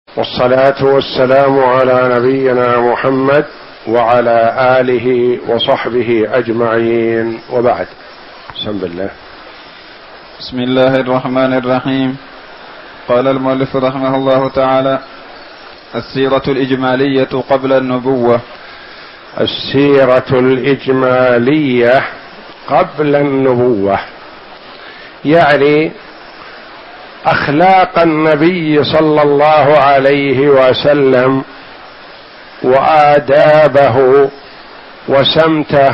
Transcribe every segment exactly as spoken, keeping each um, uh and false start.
والصلاة والسلام على نبينا محمد وعلى آله وصحبه أجمعين، وبعد. بسم الله. بسم الله الرحمن الرحيم. قال المؤلف رحمه الله تعالى: السيرة الإجمالية قبل النبوة. السيرة الإجمالية قبل النبوة يعني أخلاق النبي صلى الله عليه وسلم وآدابه وسمته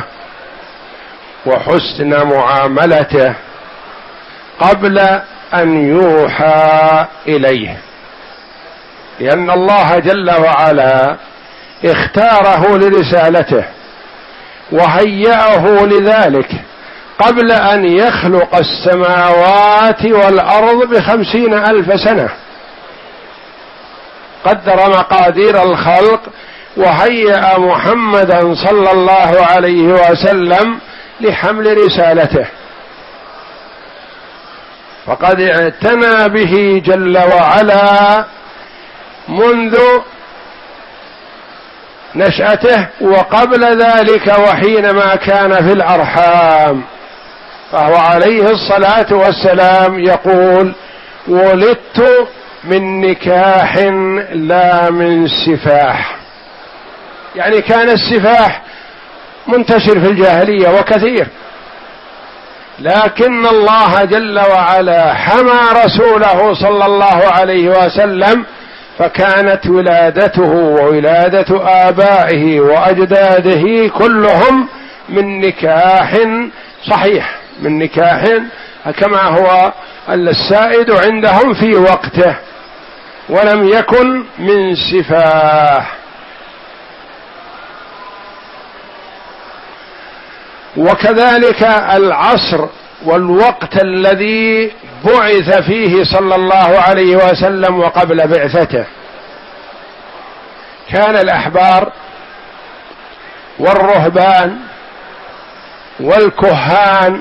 وحسن معاملته قبل أن يوحى إليه، لأن الله جل وعلا اختاره لرسالته وهيأه لذلك قبل أن يخلق السماوات والأرض بخمسين ألف سنة. قدر مقادير الخلق وهيأ محمدا صلى الله عليه وسلم لحمل رسالته، فقد اعتنى به جل وعلا منذ نشأته وقبل ذلك وحينما كان في الأرحام، فهو عليه الصلاة والسلام يقول: ولدت من نكاح لا من سفاح. يعني كان السفاح منتشر في الجاهلية وكثير، لكن الله جل وعلا حمى رسوله صلى الله عليه وسلم، فكانت ولادته وولادة آبائه وأجداده كلهم من نكاح صحيح، من نكاح كما هو السائد عندهم في وقته، ولم يكن من سفاح. وكذلك العصر والوقت الذي بعث فيه صلى الله عليه وسلم وقبل بعثته، كان الأحبار والرهبان والكهان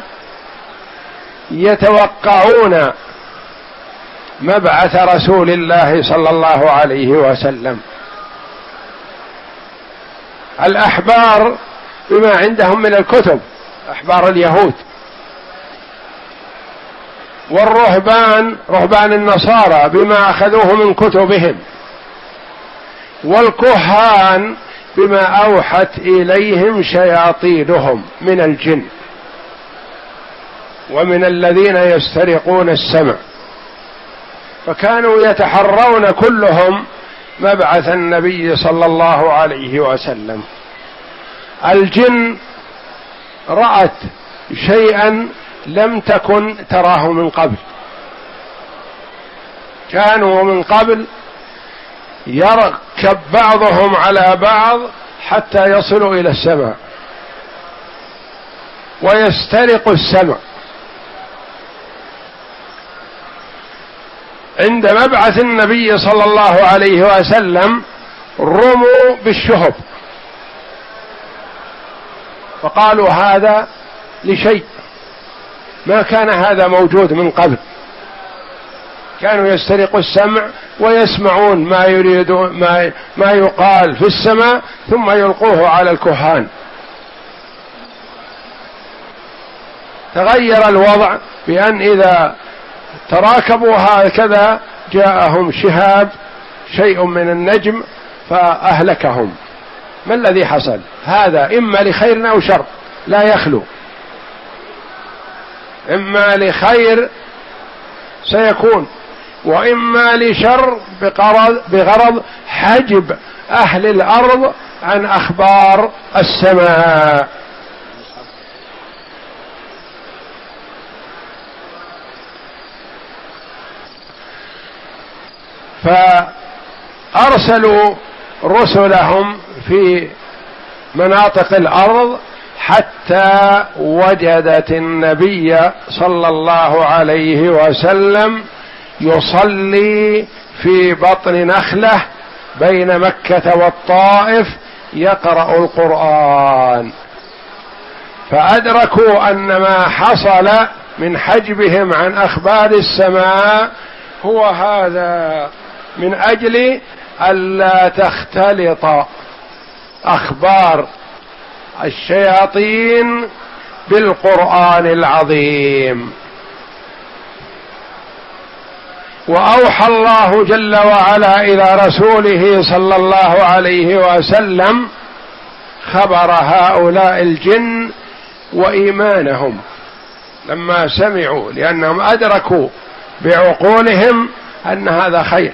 يتوقعون مبعث رسول الله صلى الله عليه وسلم. الأحبار بما عندهم من الكتب، أحبار اليهود، والرهبان رهبان النصارى بما أخذوه من كتبهم، والكهان بما أوحت إليهم شياطينهم من الجن ومن الذين يسترقون السمع، فكانوا يتحرون كلهم مبعث النبي صلى الله عليه وسلم. الجن رأت شيئا لم تكن تراه من قبل، كانوا من قبل يركب بعضهم على بعض حتى يصلوا إلى السماء ويسترق السمع. عند مبعث النبي صلى الله عليه وسلم رموا بالشهب، فقالوا هذا لشيء ما كان هذا موجود من قبل. كانوا يسترقوا السمع ويسمعون ما يريدون ما ما يقال في السماء ثم يلقوه على الكهان. تغير الوضع بأن إذا تراكبوا هكذا جاءهم شهاب شيء من النجم فأهلكهم. ما الذي حصل؟ هذا إما لخير أو شر، لا يخلو، إما لخير سيكون وإما لشر بغرض, بغرض حجب أهل الأرض عن أخبار السماء. فأرسلوا رسلهم في مناطق الأرض حتى وجدت النبي صلى الله عليه وسلم يصلي في بطن نخلة بين مكة والطائف يقرأ القرآن، فأدركوا أن ما حصل من حجبهم عن أخبار السماء هو هذا من أجل ألا تختلط أخبار الشياطين بالقرآن العظيم. وأوحى الله جل وعلا إلى رسوله صلى الله عليه وسلم خبر هؤلاء الجن وإيمانهم لما سمعوا، لأنهم أدركوا بعقولهم أن هذا خير.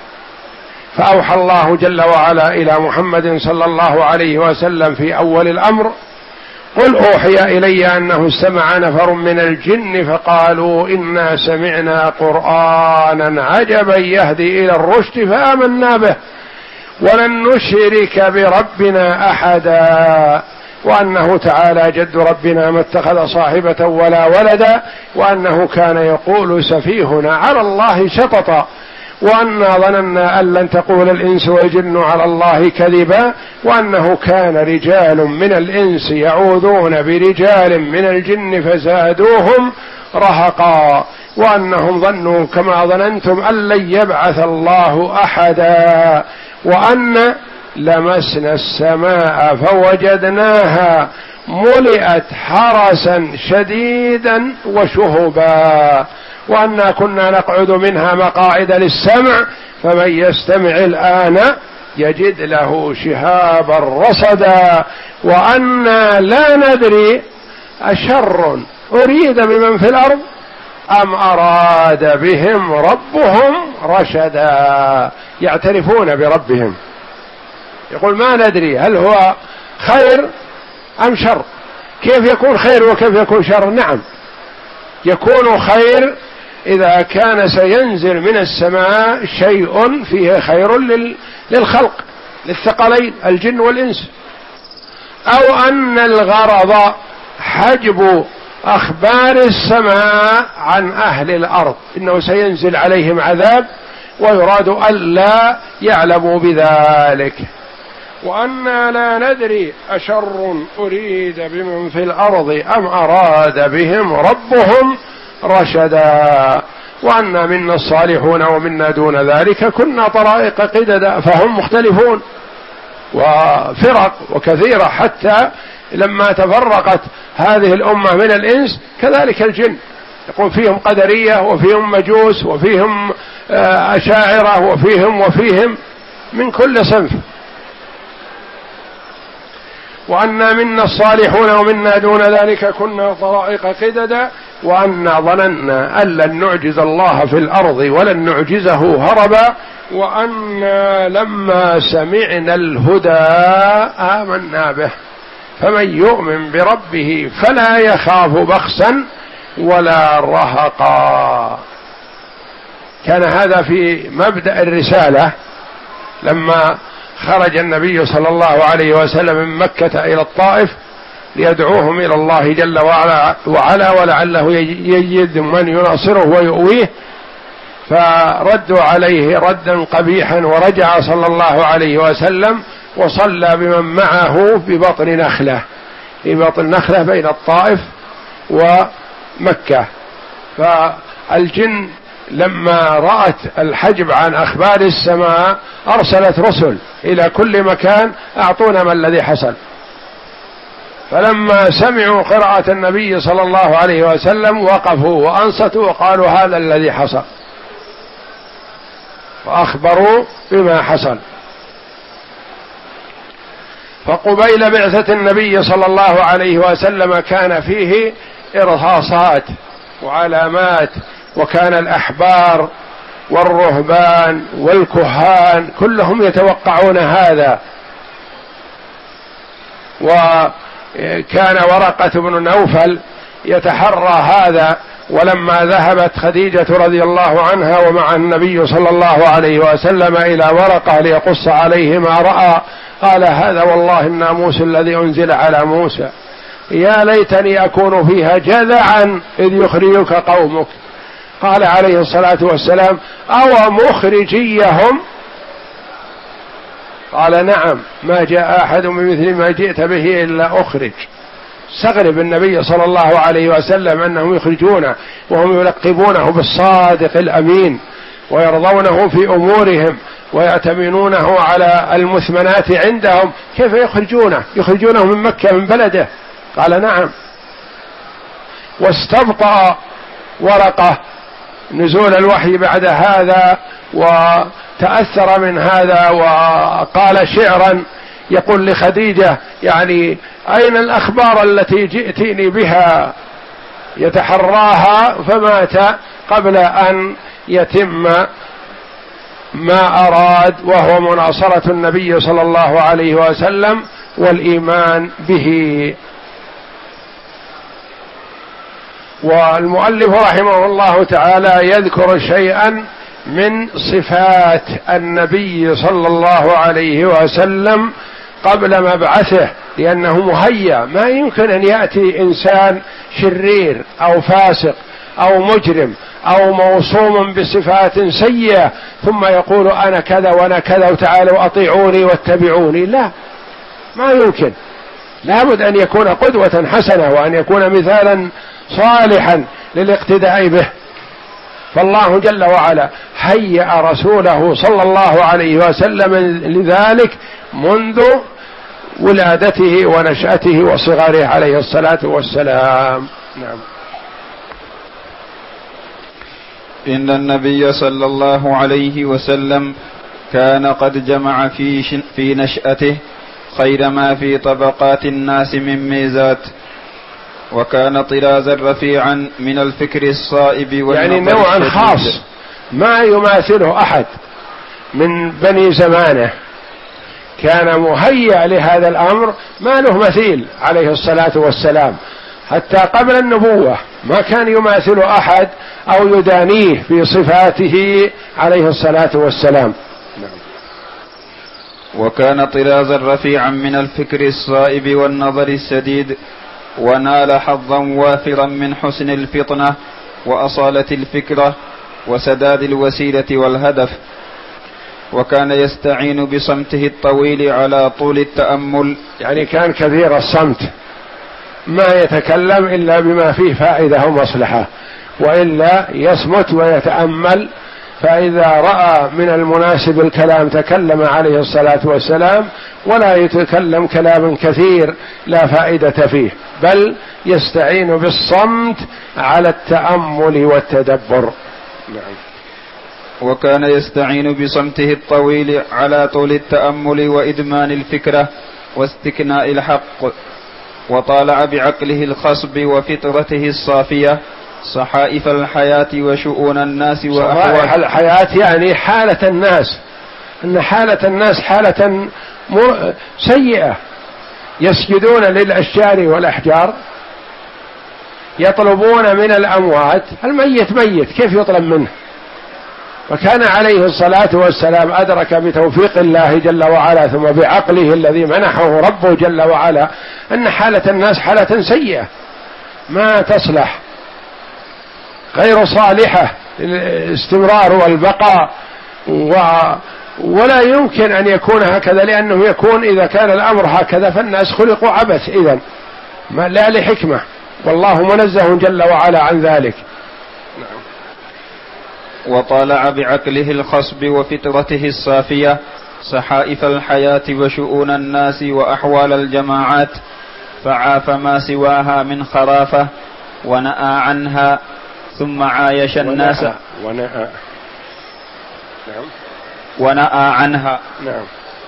فأوحى الله جل وعلا إلى محمد صلى الله عليه وسلم في أول الأمر: قل أوحي إلي أنه استمع نفر من الجن فقالوا إنا سمعنا قرآنا عجبا يهدي إلى الرشد فآمنا به ولن نشرك بربنا أحدا، وأنه تعالى جد ربنا ما اتخذ صاحبة ولا ولدا، وأنه كان يقول سفيهنا على الله شططا، وأنا ظننا أن لن تقول الإنس والجن على الله كذبا، وأنه كان رجال من الإنس يعوذون برجال من الجن فزادوهم رهقا، وأنهم ظنوا كما ظننتم أن لن يبعث الله أحدا، وأن لمسنا السماء فوجدناها ملئت حرسا شديدا وشهبا، وأنا كنا نقعد منها مقاعد للسمع فمن يستمع الآن يجد له شهابا رصدا، وأنا لا ندري أشر أريد بمن في الأرض أم أراد بهم ربهم رشدا. يعترفون بربهم، يقول ما ندري هل هو خير أم شر. كيف يكون خير وكيف يكون شر؟ نعم يكون خير إذا كان سينزل من السماء شيء فيه خير للخلق للثقلين الجن والإنس، أو أن الغرض حجب أخبار السماء عن أهل الأرض، إنه سينزل عليهم عذاب ويراد ألا يعلموا بذلك. وأنا لا ندري أشر أريد بمن في الأرض أم أراد بهم ربهم رشدا، وأنا منا الصالحون ومنا دون ذلك كنا طرائق قددا، فهم مختلفون وفرق وكثيرة، حتى لما تفرقت هذه الأمة من الإنس كذلك الجن، يقول فيهم قدرية وفيهم مجوس وفيهم أشاعرة وفيهم وفيهم من كل صنف. وأنا منا الصالحون ومنا دون ذلك كنا طرائق قددا، وأنا ظننا أن لن نعجز الله في الأرض ولن نعجزه هربا، وأنا لما سمعنا الهدى آمنا به فمن يؤمن بربه فلا يخاف بخسا ولا رهقا. كان هذا في مبدأ الرسالة لما خرج النبي صلى الله عليه وسلم من مكة إلى الطائف ليدعوهم إلى الله جل وعلا, وعلا ولعله يجد من يناصره ويؤويه، فردوا عليه ردا قبيحا، ورجع صلى الله عليه وسلم وصلى بمن معه ببطن نخلة، في بطن نخلة بين الطائف ومكة. فالجن لما رأت الحجب عن أخبار السماء أرسلت رسل إلى كل مكان أعطونا ما الذي حصل، فلما سمعوا قراءة النبي صلى الله عليه وسلم وقفوا وأنصتوا وقالوا هذا الذي حصل، وأخبروا بما حصل. فقبيل بعثة النبي صلى الله عليه وسلم كان فيه إرهاصات وعلامات، وكان الأحبار والرهبان والكهان كلهم يتوقعون هذا. وكان ورقة بن نوفل يتحرى هذا، ولما ذهبت خديجة رضي الله عنها ومع النبي صلى الله عليه وسلم إلى ورقة ليقص عليه ما رأى، قال هذا والله الناموس الذي أنزل على موسى، يا ليتني أكون فيها جذعا إذ يخرجك قومك. قال عليه الصلاة والسلام أو مخرجيهم؟ قال نعم، ما جاء أحد بمثل ما جئت به إلا أخرج. استغرب النبي صلى الله عليه وسلم أنهم يخرجونه وهم يلقبونه بالصادق الأمين، ويرضونه في أمورهم ويأتمنونه على المثمنات عندهم، كيف يخرجونه يخرجونه من مكة من بلده؟ قال نعم. واستبطأ ورقة نزول الوحي بعد هذا وتأثر من هذا، وقال شعرا يقول لخديجة يعني أين الأخبار التي جئتني بها، يتحراها، فمات قبل أن يتم ما أراد، وهو مناصرة النبي صلى الله عليه وسلم والإيمان به. والمؤلف رحمه الله تعالى يذكر شيئا من صفات النبي صلى الله عليه وسلم قبل مبعثه، لأنه مهيأ، ما يمكن أن يأتي إنسان شرير أو فاسق أو مجرم أو موصوم بصفات سيئة ثم يقول أنا كذا وأنا كذا وتعالوا أطيعوني واتبعوني، لا، ما يمكن. لابد أن يكون قدوة حسنة وأن يكون مثالا صالحا للاقتداء به. فالله جل وعلا هيأ رسوله صلى الله عليه وسلم لذلك منذ ولادته ونشأته وصغره عليه الصلاة والسلام. نعم. إن النبي صلى الله عليه وسلم كان قد جمع في, في نشأته خير ما في طبقات الناس من ميزات، وكان طرازا رفيعا من الفكر الصائب والنظر يعني نوعا الشديد خاص ما يماثله أحد من بني زمانه، كان مهيأ لهذا الأمر ما له مثيل عليه الصلاة والسلام، حتى قبل النبوة ما كان يماثل أحد أو يدانيه في صفاته عليه الصلاة والسلام. وكان طرازا رفيعا من الفكر الصائب والنظر السديد، ونال حظا وافرا من حسن الفطنة وأصالة الفكرة وسداد الوسيلة والهدف. وكان يستعين بصمته الطويل على طول التأمل، يعني كان كثير الصمت، ما يتكلم إلا بما فيه فائدة ومصلحة، وإلا يصمت ويتأمل، فإذا رأى من المناسب الكلام تكلم عليه الصلاة والسلام، ولا يتكلم كلاما كثير لا فائدة فيه، بل يستعين بالصمت على التأمل والتدبر. نعم. وكان يستعين بصمته الطويل على طول التأمل وإدمان الفكرة واستكناء الحق، وطالع بعقله الخصب وفطرته الصافية صحائف الحياة وشؤون الناس وأحوال الحياة، يعني حالة الناس، أن حالة الناس حالة سيئة، يسجدون للأشجار والأحجار، يطلبون من الأموات، الميت ميت كيف يطلب منه؟ وكان عليه الصلاة والسلام أدرك بتوفيق الله جل وعلا ثم بعقله الذي منحه ربه جل وعلا أن حالة الناس حالة سيئة ما تصلح، غير صالحة للاستمرار والبقاء، و ولا يمكن أن يكون هكذا، لأنه يكون إذا كان الأمر هكذا فالناس خلقوا عبث إذن، لا لحكمة، والله منزه جل وعلا عن ذلك. وطالع بعقله الخصب وفطرته الصافية صحائف الحياة وشؤون الناس وأحوال الجماعات، فعاف ما سواها من خرافة ونأى عنها، ثم عايش الناس ونأى نعم ونأى عنها نعم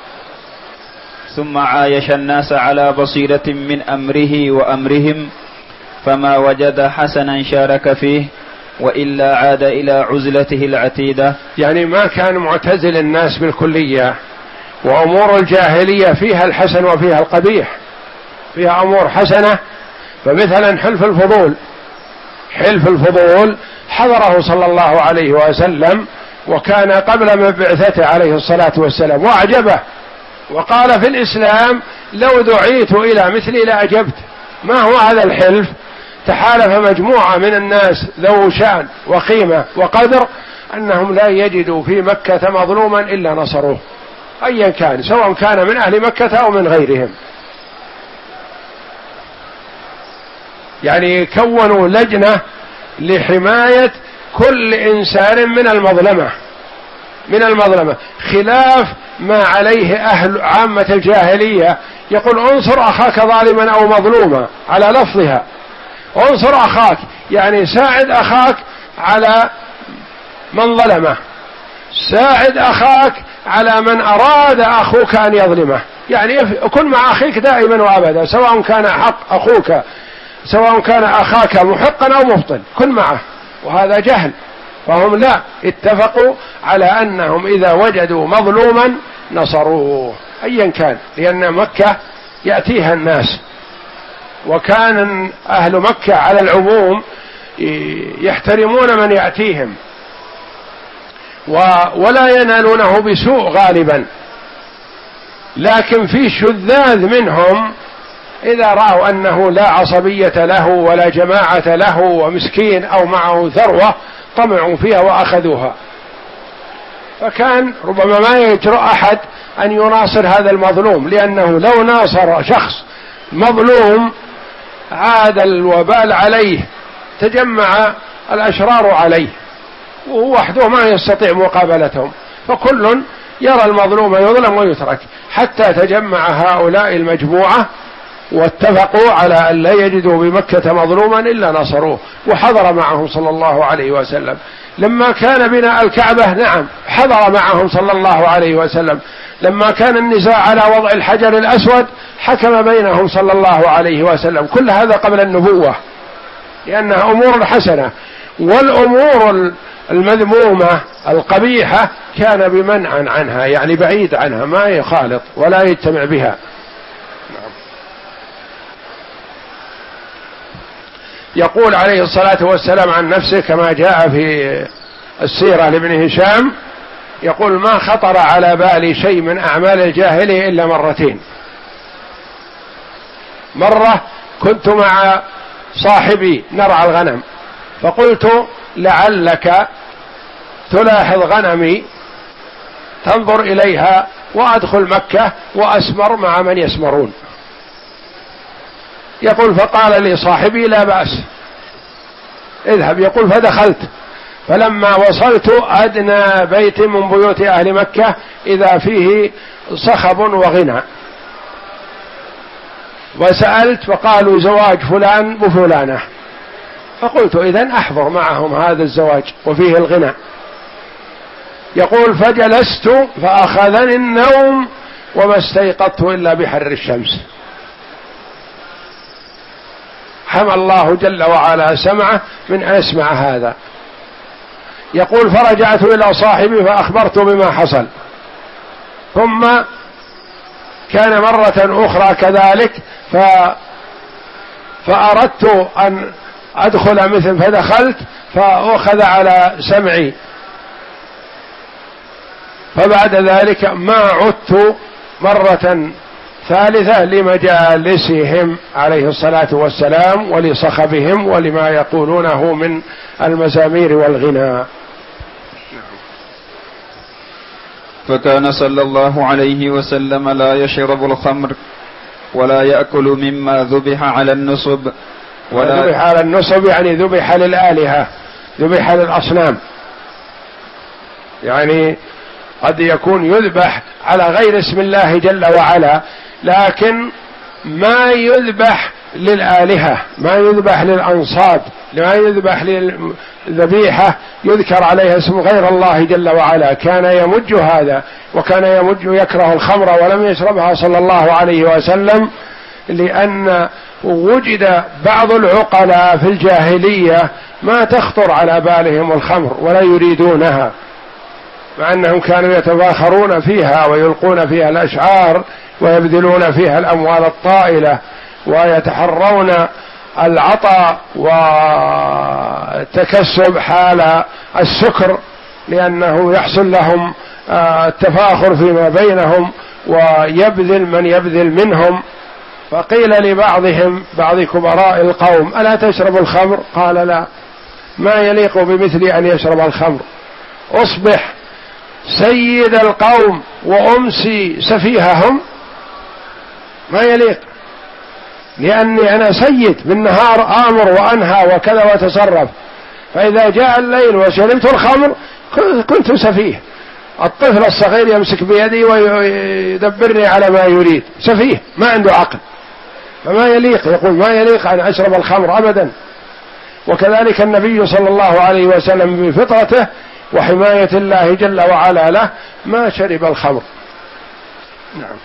ثم عايش الناس على بصيرة من أمره وأمرهم، فما وجد حسنا شارك فيه، وإلا عاد إلى عزلته العتيدة. يعني ما كان معتزل الناس بالكلية، وأمور الجاهلية فيها الحسن وفيها القبيح، فيها أمور حسنة، فمثلا حلف الفضول، حلف الفضول حضره صلى الله عليه وسلم وكان قبل مبعثته عليه الصلاة والسلام وأعجبه، وقال في الإسلام لو دعيت إلى مثلي لأجبت. ما هو هذا الحلف؟ تحالف مجموعة من الناس ذو شأن وقيمة وقدر أنهم لا يجدوا في مكة مظلوما إلا نصروه أيا كان، سواء كان من أهل مكة أو من غيرهم. يعني كونوا لجنة لحماية كل إنسان من المظلمة، من المظلمة، خلاف ما عليه أهل عامة الجاهلية، يقول انصر أخاك ظالما أو مظلوما على لفظها، انصر أخاك يعني ساعد أخاك على من ظلمه، ساعد أخاك على من أراد أخوك أن يظلمه، يعني كن مع أخيك دائما وأبدا، سواء كان حق أخوك سواء كان أخاك محقا أو مبطل كن معه. وهذا جهل، فهم لا اتفقوا على أنهم إذا وجدوا مظلوما نصروه أيا كان، لأن مكة يأتيها الناس، وكان أهل مكة على العموم يحترمون من يأتيهم ولا ينالونه بسوء غالبا، لكن في شذاذ منهم إذا رأوا أنه لا عصبية له ولا جماعة له ومسكين أو معه ثروة طمعوا فيها وأخذوها، فكان ربما ما يجرؤ أحد أن يناصر هذا المظلوم، لأنه لو ناصر شخص مظلوم عاد الوبال عليه، تجمع الأشرار عليه وهو وحده ما يستطيع مقابلتهم، فكل يرى المظلوم يظلم ويترك، حتى تجمع هؤلاء المجموعة واتفقوا على أن لا يجدوا بمكة مظلوما إلا نصروه، وحضر معهم صلى الله عليه وسلم. لما كان بناء الكعبة نعم حضر معهم صلى الله عليه وسلم، لما كان النزاع على وضع الحجر الأسود حكم بينهم صلى الله عليه وسلم، كل هذا قبل النبوة، لأنها أمور حسنة، والأمور المذمومة القبيحة كان بمنع عنها، يعني بعيد عنها ما يخالط ولا يجتمع بها. يقول عليه الصلاة والسلام عن نفسه كما جاء في السيرة لابن هشام، يقول ما خطر على بالي شيء من أعمال الجاهلية إلا مرتين. مرة كنت مع صاحبي نرعى الغنم، فقلت لعلك تلاحظ غنمي تنظر إليها وأدخل مكة وأسمر مع من يسمرون. يقول فقال لي صاحبي لا بأس اذهب، يقول فدخلت، فلما وصلت أدنى بيت من بيوت أهل مكة إذا فيه صخب وغنى، وسألت فقالوا زواج فلان وفلانة، فقلت إذن أحضر معهم هذا الزواج وفيه الغنى. يقول فجلست فأخذني النوم وما استيقظت إلا بحر الشمس. حمى الله جل وعلا سمعه من أن أسمع هذا. يقول فرجعت إلى صاحبي فأخبرته بما حصل، ثم كان مرة أخرى كذلك ف... فأردت أن أدخل مثل، فدخلت فأخذ على سمعي، فبعد ذلك ما عدت مرة ثالثة لمجالسهم عليه الصلاة والسلام ولصخبهم ولما يقولونه من المزامير والغنى. فكان صلى الله عليه وسلم لا يشرب الخمر ولا يأكل مما ذبح على النصب، ولا ذبح على النصب يعني ذبح للآلهة، ذبح للأصنام، يعني قد يكون يذبح على غير اسم الله جل وعلا، لكن ما يذبح للآلهة، ما يذبح للأنصاب، ما يذبح للذبيحة يذكر عليها اسم غير الله جل وعلا. كان يمج هذا، وكان يمج يكره الخمر ولم يشربها صلى الله عليه وسلم، لأن وجد بعض العقلاء في الجاهلية ما تخطر على بالهم الخمر ولا يريدونها، مع أنهم كانوا يتفاخرون فيها ويلقون فيها الأشعار ويبذلون فيها الأموال الطائلة ويتحرون العطاء والتكسب حال السكر، لأنه يحصل لهم التفاخر فيما بينهم ويبذل من يبذل منهم. فقيل لبعضهم بعض كبراء القوم ألا تشرب الخمر؟ قال لا، ما يليق بمثلي أن يشرب الخمر، أصبح سيد القوم وأمسي سفيههم، ما يليق، لأني أنا سيد بالنهار آمر وأنهى وكذا وتصرف، فإذا جاء الليل وشربت الخمر كنت سفيه، الطفل الصغير يمسك بيدي ويدبرني على ما يريد، سفيه ما عنده عقل، فما يليق، يقول ما يليق أن أشرب الخمر أبدا. وكذلك النبي صلى الله عليه وسلم بفطرته وحماية الله جل وعلا له ما شرب الخمر. نعم.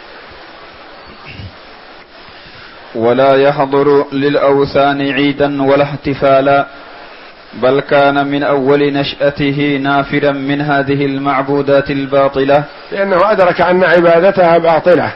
ولا يحضر للأوثان عيدا ولا احتفالا، بل كان من أول نشأته نافرا من هذه المعبودات الباطلة، لأنه أدرك أن عبادتها باطلة.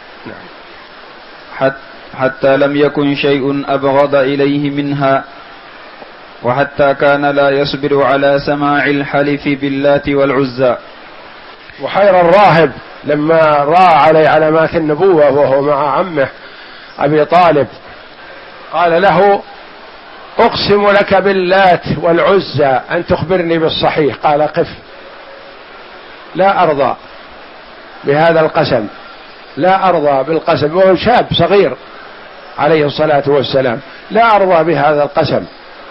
نعم. حتى لم يكن شيء أبغض إليه منها، وحتى كان لا يصبر على سماع الحلف باللات والعزى. وحير الراهب لما رأى عليه علامات النبوة وهو مع عمه أبي طالب قال له: أقسم لك باللات والعزى أن تخبرني بالصحيح. قال: قف، لا أرضى بهذا القسم، لا أرضى بالقسم. وهو شاب صغير عليه الصلاة والسلام، لا أرضى بهذا القسم.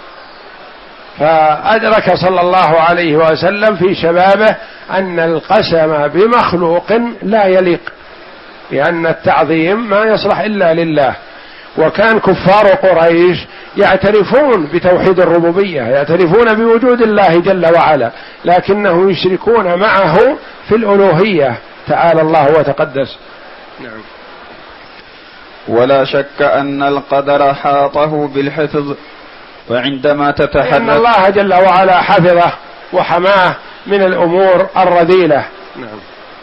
فأدرك صلى الله عليه وسلم في شبابه أن القسم بمخلوق لا يليق، لأن التعظيم ما يصلح إلا لله. وكان كفار قريش يعترفون بتوحيد الربوبية، يعترفون بوجود الله جل وعلا، لكنهم يشركون معه في الألوهية، تعالى الله وتقدس. نعم. ولا شك أن القدر حاطه بالحفظ، وعندما تتحرك أن الله جل وعلا حفظه وحماه من الأمور الرذيلة. نعم.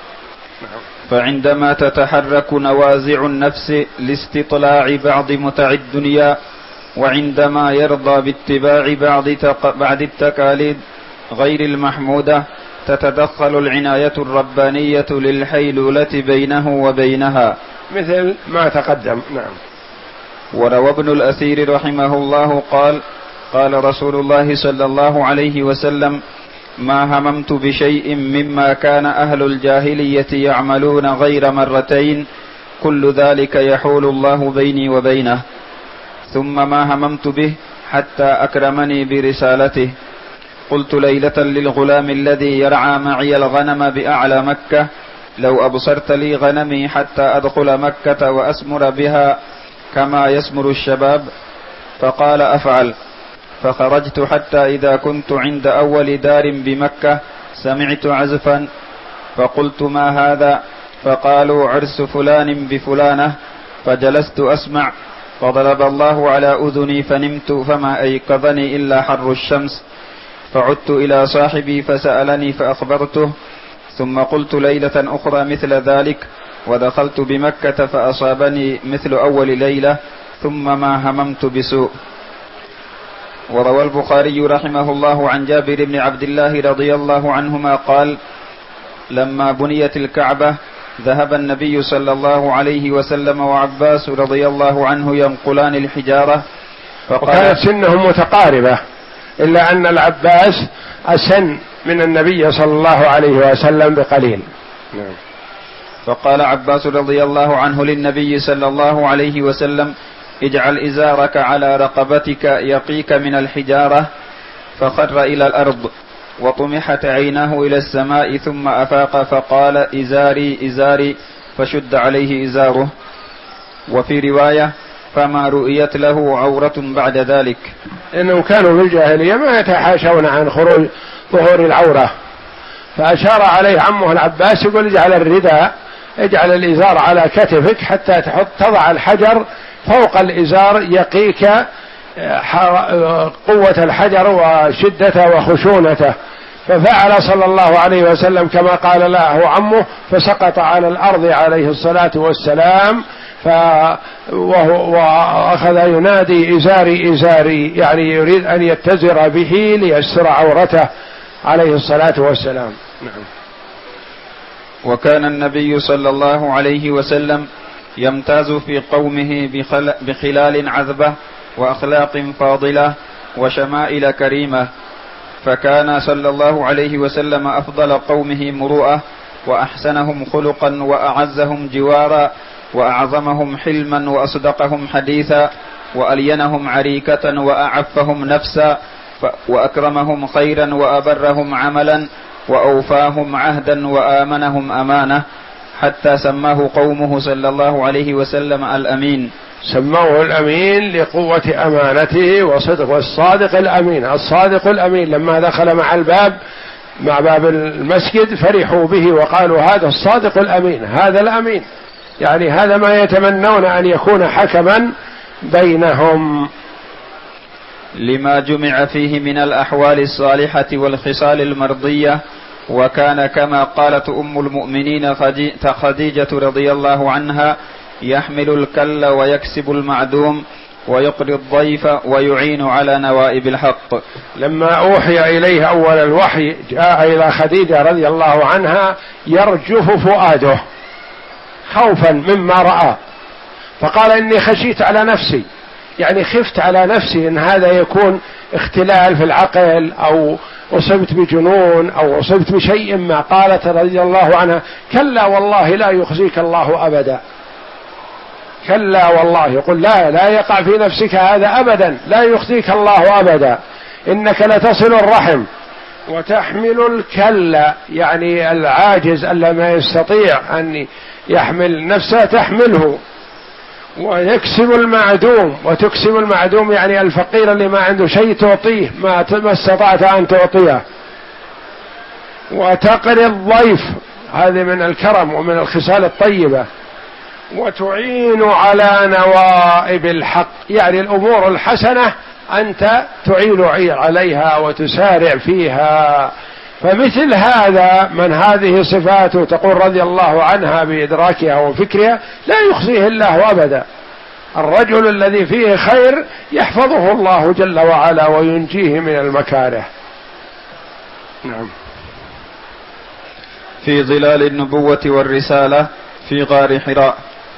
فعندما تتحرك نوازع النفس لاستطلاع بعض متع الدنيا، وعندما يرضى باتباع بعض بعض التقاليد غير المحمودة، تتدخل العناية الربانية للحيلولة بينه وبينها، مثل ما تقدم. نعم. وروى ابن الأثير رحمه الله قال: قال رسول الله صلى الله عليه وسلم: ما هممت بشيء مما كان أهل الجاهلية يعملون غير مرتين، كل ذلك يحول الله بيني وبينه، ثم ما هممت به حتى أكرمني برسالته. قلت ليلة للغلام الذي يرعى معي الغنم بأعلى مكة: لو أبصرت لي غنمي حتى أدخل مكة وأسمر بها كما يسمر الشباب. فقال: أفعل. فخرجت حتى إذا كنت عند أول دار بمكة سمعت عزفا، فقلت: ما هذا؟ فقالوا: عرس فلان بفلانة. فجلست أسمع، فضرب الله على أذني فنمت، فما أيقظني إلا حر الشمس. فعدت إلى صاحبي فسألني فأخبرته، ثم قلت ليلة أخرى مثل ذلك، ودخلت بمكة فأصابني مثل أول ليلة، ثم ما هممت بسوء. وروى البخاري رحمه الله عن جابر بن عبد الله رضي الله عنهما قال: لما بنيت الكعبة ذهب النبي صلى الله عليه وسلم وعباس رضي الله عنه ينقلان الحجارة، وكانت سنهم متقاربة، إلا أن العباس أسن من النبي صلى الله عليه وسلم بقليل. فقال عباس رضي الله عنه للنبي صلى الله عليه وسلم: اجعل إزارك على رقبتك يقيك من الحجارة. فخر إلى الأرض وطمحت عيناه إلى السماء، ثم أفاق فقال: إزاري إزاري، فشد عليه إزاره. وفي رواية: فما رؤيت له عورة بعد ذلك. إنهم كانوا في الجاهلية ما يتحاشون عن خروج ظهور العورة، فأشار عليه عمه العباس يقول: اجعل الرداء، اجعل الإزار على كتفك حتى تحط تضع الحجر فوق الإزار يقيك قوة الحجر وشدته وخشونته. ففعل صلى الله عليه وسلم كما قال له عمه، فسقط على الأرض عليه الصلاة والسلام، وأخذ ينادي: إزاري إزاري، يعني يريد أن يتزر به ليستر عورته عليه الصلاة والسلام. نعم. وكان النبي صلى الله عليه وسلم يمتاز في قومه بخلال عذبة وأخلاق فاضلة وشمائل كريمة، فكان صلى الله عليه وسلم أفضل قومه مروءة، وأحسنهم خلقا، وأعزهم جوارا، وأعظمهم حلما، وأصدقهم حديثا، وألينهم عريكة، وأعفهم نفسا، وأكرمهم خيرا، وأبرهم عملا، وأوفاهم عهدا وآمنهم أمانة، حتى سماه قومه صلى الله عليه وسلم الأمين. سموه الأمين لقوة أمانته وصدق، والصادق الأمين. الصادق الأمين لما دخل مع الباب مع باب المسجد فرحوا به وقالوا هذا الصادق الأمين، هذا الأمين، يعني هذا ما يتمنون أن يكون حكما بينهم. لما جمع فيه من الأحوال الصالحة والخصال المرضية، وكان كما قالت أم المؤمنين خديجة رضي الله عنها: يحمل الكل ويكسب المعدوم ويقري الضيف ويعين على نوائب الحق. لما أوحي إليه أول الوحي جاء إلى خديجة رضي الله عنها يرجف فؤاده خوفا مما رأى، فقال إني خشيت على نفسي، يعني خفت على نفسي إن هذا يكون اختلال في العقل أو أصبت بجنون أو أصبت بشيء ما. قالت رضي الله عنها: كلا والله لا يخزيك الله أبدا. كلا والله، يقول لا لا يقع في نفسك هذا أبدا، لا يخزيك الله أبدا، إنك لتصل الرحم وتحمل الكل، يعني العاجز الذي ما يستطيع أن يحمل نفسه تحمله، ويكسب المعدوم، وتكسب المعدوم يعني الفقير اللي ما عنده شيء تعطيه ما ما استطعت أن تعطيه، وتقري الضيف، هذه من الكرم ومن الخصال الطيبة، وتعين على نوائب الحق، يعني الأمور الحسنة أنت تعين عليها وتسارع فيها. فمثل هذا من هذه صفاته تقول رضي الله عنها بإدراكها وفكرها لا يخزيه الله أبدا. الرجل الذي فيه خير يحفظه الله جل وعلا وينجيه من المكاره. نعم. في ظلال النبوة والرسالة في غار حراء.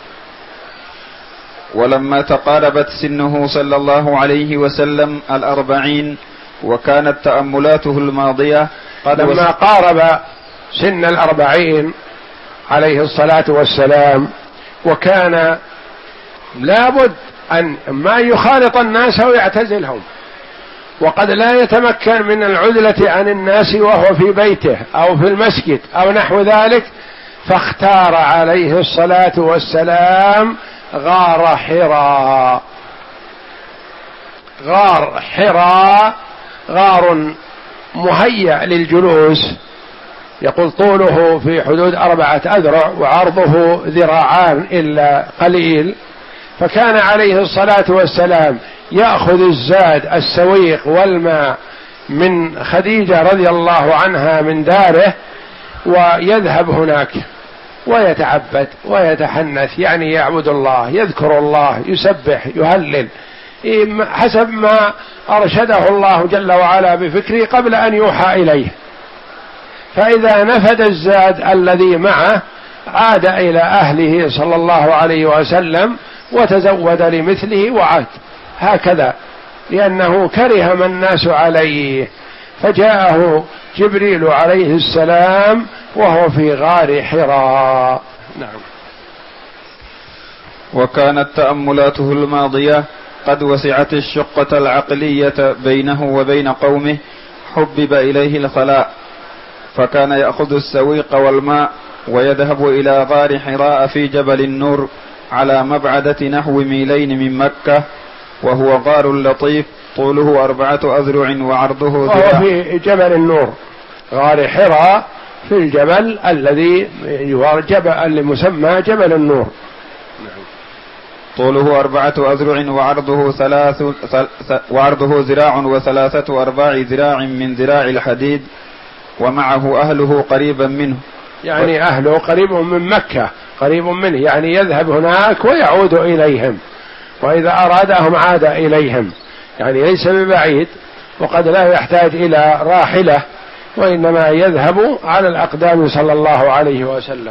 ولما تقاربت سنه صلى الله عليه وسلم الأربعين وكانت تأملاته الماضية قد لما قارب سن الأربعين عليه الصلاة والسلام، وكان لابد أن ما يخالط الناس ويعتزلهم، وقد لا يتمكن من العزلة عن الناس وهو في بيته أو في المسجد أو نحو ذلك، فاختار عليه الصلاة والسلام غار حراء. غار حراء غار مهيأ للجلوس، يقول طوله في حدود أربعة أذرع وعرضه ذراعان إلا قليل، فكان عليه الصلاة والسلام يأخذ الزاد السويق والماء من خديجة رضي الله عنها من داره ويذهب هناك ويتعبد ويتحنث، يعني يعبد الله، يذكر الله، يسبح، يهلل حسب ما أرشده الله جل وعلا بفكره قبل أن يوحى إليه. فإذا نفد الزاد الذي معه عاد إلى أهله صلى الله عليه وسلم وتزود لمثله وعاد هكذا، لأنه كره ما الناس عليه. فجاءه جبريل عليه السلام وهو في غار حراء. نعم. وكانت تأملاته الماضية قد وسعت الشقة العقلية بينه وبين قومه، حبب إليه الخلاء، فكان يأخذ السويق والماء ويذهب إلى غار حراء في جبل النور على مبعدة نحو ميلين من مكة، وهو غار لطيف طوله أربعة أذرع وعرضه ذراع. وهو في جبل النور، غار حراء في الجبل الذي يوار جبل المسمى جبل النور. طوله أربعة أذرع وعرضه ثلاث وعرضه ذراع وثلاثة أرباع ذراع من ذراع الحديد، ومعه أهله قريبا منه، يعني أهله قريب من مكة، قريب منه، يعني يذهب هناك ويعود إليهم، وإذا أرادهم عاد إليهم، يعني ليس ببعيد، وقد لا يحتاج إلى راحلة، وإنما يذهب على الأقدام صلى الله عليه وسلم.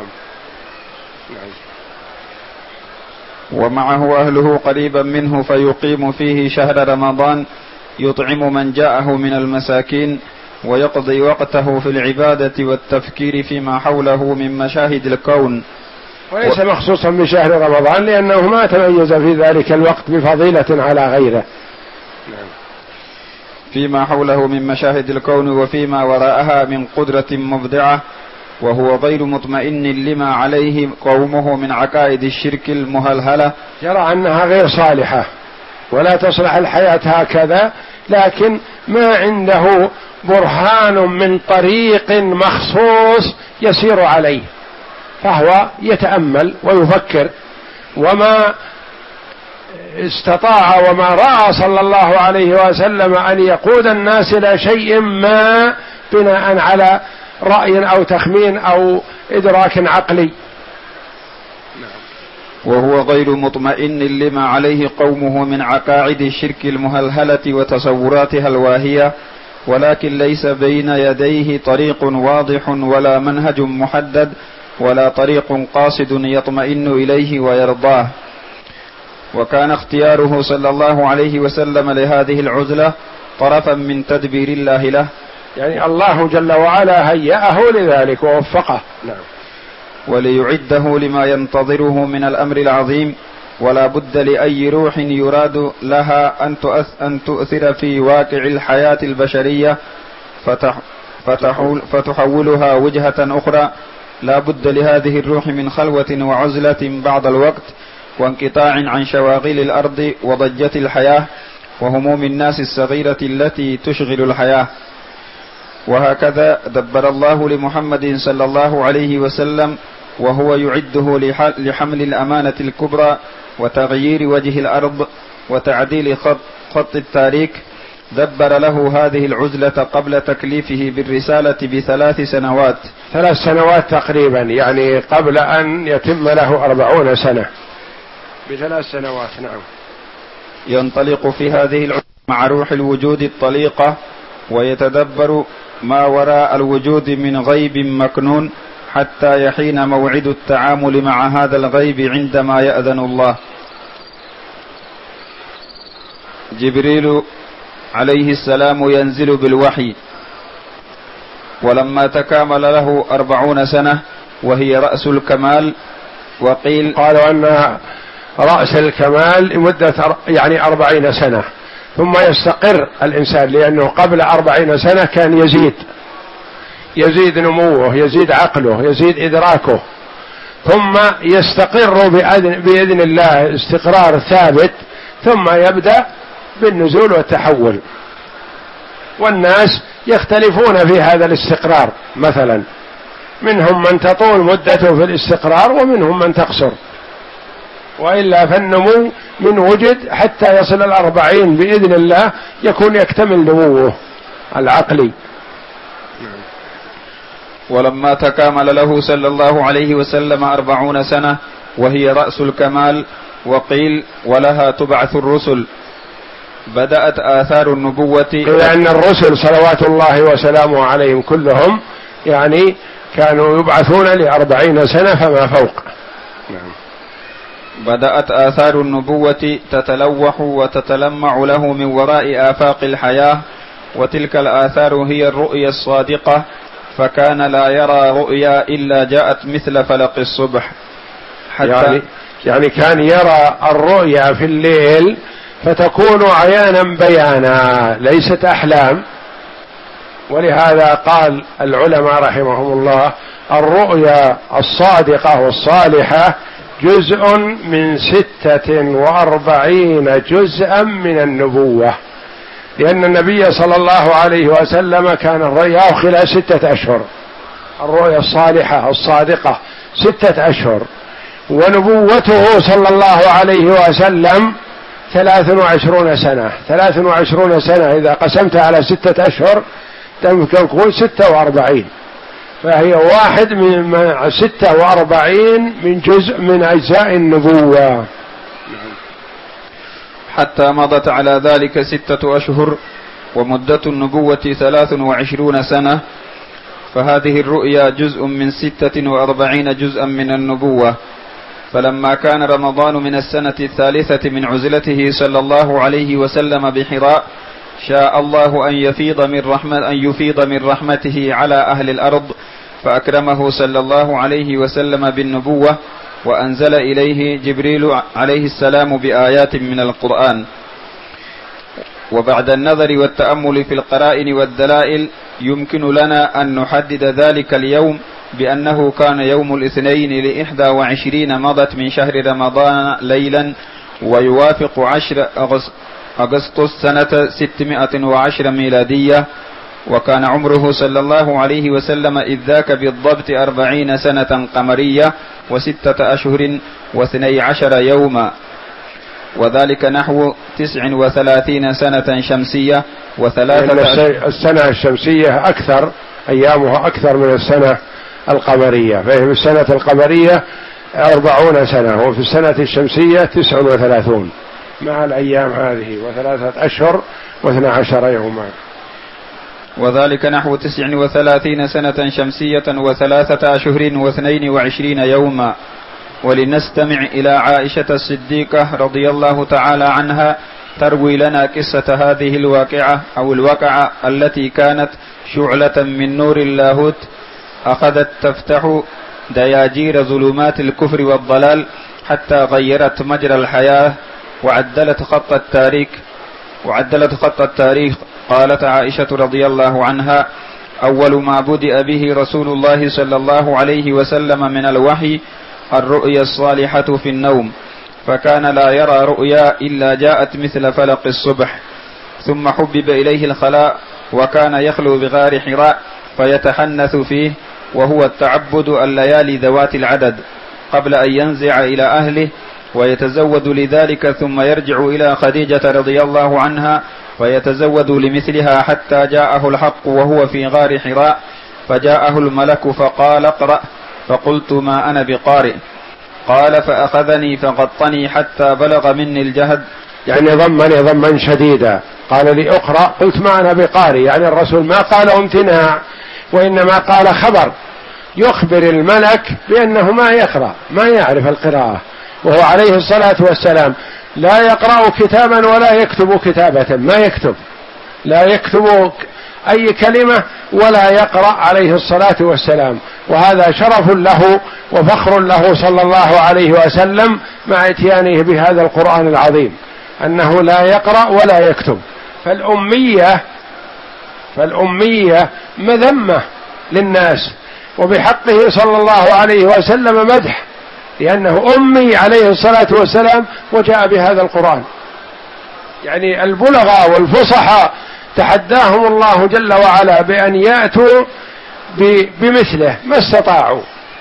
ومعه أهله قريبا منه فيقيم فيه شهر رمضان، يطعم من جاءه من المساكين، ويقضي وقته في العبادة والتفكير فيما حوله من مشاهد الكون، وليس و... مخصوصا بشهر رمضان، لأنه ما تميز في ذلك الوقت بفضيلة على غيره. فيما حوله من مشاهد الكون وفيما وراءها من قدرة مبدعة، وهو غير مطمئن لما عليه قومه من عقائد الشرك المهلهلة. يرى أنها غير صالحة ولا تصلح الحياة هكذا، لكن ما عنده برهان من طريق مخصوص يسير عليه، فهو يتأمل ويفكر، وما استطاع وما رأى صلى الله عليه وسلم أن يقود الناس إلى شيء ما بناء على رأي أو تخمين أو إدراك عقلي. وهو غير مطمئن لما عليه قومه من عقائد الشرك المهلهلة وتصوراتها الواهية، ولكن ليس بين يديه طريق واضح ولا منهج محدد ولا طريق قاصد يطمئن إليه ويرضاه. وكان اختياره صلى الله عليه وسلم لهذه العزلة طرفا من تدبير الله له، يعني الله جل وعلا هيأه لذلك ووفقه. نعم. وليعده لما ينتظره من الأمر العظيم، ولا بد لأي روح يراد لها أن تؤثر في واقع الحياة البشرية فتح فتحول فتحولها وجهة أخرى، لا بد لهذه الروح من خلوة وعزلة بعض الوقت، وانقطاع عن شواغل الأرض وضجة الحياة وهموم الناس الصغيرة التي تشغل الحياة. وهكذا دبر الله لمحمد صلى الله عليه وسلم وهو يعده لحمل الأمانة الكبرى وتغيير وجه الأرض وتعديل خط, خط التاريخ، دبر له هذه العزلة قبل تكليفه بالرسالة بثلاث سنوات ثلاث سنوات تقريبا، يعني قبل أن يتم له أربعون سنة بثلاث سنوات. نعم. ينطلق في هذه العزلة مع روح الوجود الطليقة ويتدبر ما وراء الوجود من غيب مكنون حتى يحين موعد التعامل مع هذا الغيب عندما يأذن الله. جبريل عليه السلام ينزل بالوحي، ولما تكامل له أربعون سنة وهي رأس الكمال، وقيل قالوا أن رأس الكمال لمدة يعني أربعين سنة، ثم يستقر الإنسان، لأنه قبل أربعين سنة كان يزيد يزيد نموه، يزيد عقله، يزيد إدراكه، ثم يستقر بإذن, بإذن الله استقرار ثابت، ثم يبدأ بالنزول والتحول. والناس يختلفون في هذا الاستقرار، مثلا منهم من تطول مدته في الاستقرار ومنهم من تقصر، وإلا فالنمو من وجد حتى يصل الأربعين بإذن الله يكون يكتمل نموه العقلي. ولما تكامل له صلى الله عليه وسلم أربعون سنة وهي رأس الكمال، وقيل ولها تبعث الرسل، بدأت آثار النبوة، لأن الرسل صلوات الله وسلامه عليهم كلهم يعني كانوا يبعثون لأربعين سنة فما فوق. نعم. بدأت آثار النبوة تتلوح وتتلمع له من وراء آفاق الحياة، وتلك الآثار هي الرؤيا الصادقة، فكان لا يرى رؤيا إلا جاءت مثل فلق الصبح، حتى يعني, يعني كان يرى الرؤيا في الليل فتكون عيانا بيانا ليست أحلام. ولهذا قال العلماء رحمهم الله الرؤيا الصادقة والصالحة جزء من ستة وأربعين جزءا من النبوة، لأن النبي صلى الله عليه وسلم كان رؤياه خلال ستة أشهر، الرؤيا الصالحة الصادقة ستة أشهر، ونبوته صلى الله عليه وسلم ثلاث وعشرون سنة. ثلاث وعشرون سنة إذا قسمت على ستة أشهر تكون ستة وأربعين، فهي واحد من ستة وأربعين من جزء من أجزاء النبوة. حتى مضت على ذلك ستة أشهر، ومدة النبوة ثلاث وعشرون سنة، فهذه الرؤيا جزء من ستة وأربعين جزءا من النبوة. فلما كان رمضان من السنة الثالثة من عزلته صلى الله عليه وسلم بحراء، شاء الله أن يفيض من رحمة أن يفيض من رحمته على أهل الأرض، فأكرمه صلى الله عليه وسلم بالنبوة، وأنزل إليه جبريل عليه السلام بآيات من القرآن. وبعد النظر والتأمل في القرائن والدلائل يمكن لنا أن نحدد ذلك اليوم بأنه كان يوم الاثنين لإحدى وعشرين مضت من شهر رمضان ليلا، ويوافق عشر أغسطس سنة ستمائة وعشرة ميلادية، وكان عمره صلى الله عليه وسلم إذ ذاك بالضبط أربعين سنة قمرية وستة أشهر واثني عشر يوما، وذلك نحو تسع وثلاثين سنة شمسية وثلاثة أشهر. السنة الشمسية أكثر، أيامها أكثر من السنة القمرية، فهي في السنة القمرية أربعون سنة، وفي السنة الشمسية تسع وثلاثون مع الأيام هذه وثلاثة أشهر واثنى عشر يوما، وذلك نحو تسع وثلاثين سنة شمسية وثلاثة أشهر واثنين وعشرين يوما. ولنستمع إلى عائشة الصديقة رضي الله تعالى عنها تروي لنا قصة هذه الواقعة أو الواقعة التي كانت شعلة من نور اللاهوت أخذت تفتح دياجير ظلمات الكفر والضلال حتى غيرت مجرى الحياة وعدلت خط التاريخ وعدلت خط التاريخ. قالت عائشة رضي الله عنها: أول ما بدأ به رسول الله صلى الله عليه وسلم من الوحي الرؤيا الصالحة في النوم، فكان لا يرى رؤيا إلا جاءت مثل فلق الصبح، ثم حبب إليه الخلاء وكان يخلو بغار حراء فيتحنث فيه، وهو التعبد الليالي ذوات العدد قبل أن ينزع إلى أهله ويتزود لذلك، ثم يرجع إلى خديجة رضي الله عنها فيتزود لمثلها حتى جاءه الحق وهو في غار حراء، فجاءه الملك فقال: اقرأ، فقلت: ما أنا بقارئ. قال: فأخذني فغطني حتى بلغ مني الجهد، يعني ضمني ضما شديدا، قال لي اقرأ، قلت ما أنا بقارئ، يعني الرسول ما قال امتناع، وإنما قال خبر يخبر الملك بأنه ما يقرأ، ما يعرف القراءة، وهو عليه الصلاة والسلام لا يقرأ كتابا ولا يكتب كتابة، ما يكتب، لا يكتب أي كلمة ولا يقرأ عليه الصلاة والسلام، وهذا شرف له وفخر له صلى الله عليه وسلم مع اتيانه بهذا القرآن العظيم، أنه لا يقرأ ولا يكتب. فالأمية فالأمية مذمة للناس، وبحقه صلى الله عليه وسلم مدح، لأنه أمي عليه الصلاة والسلام وجاء بهذا القرآن. يعني البلغاء والفصحاء تحداهم الله جل وعلا بأن يأتوا بمثله ما استطاعوا،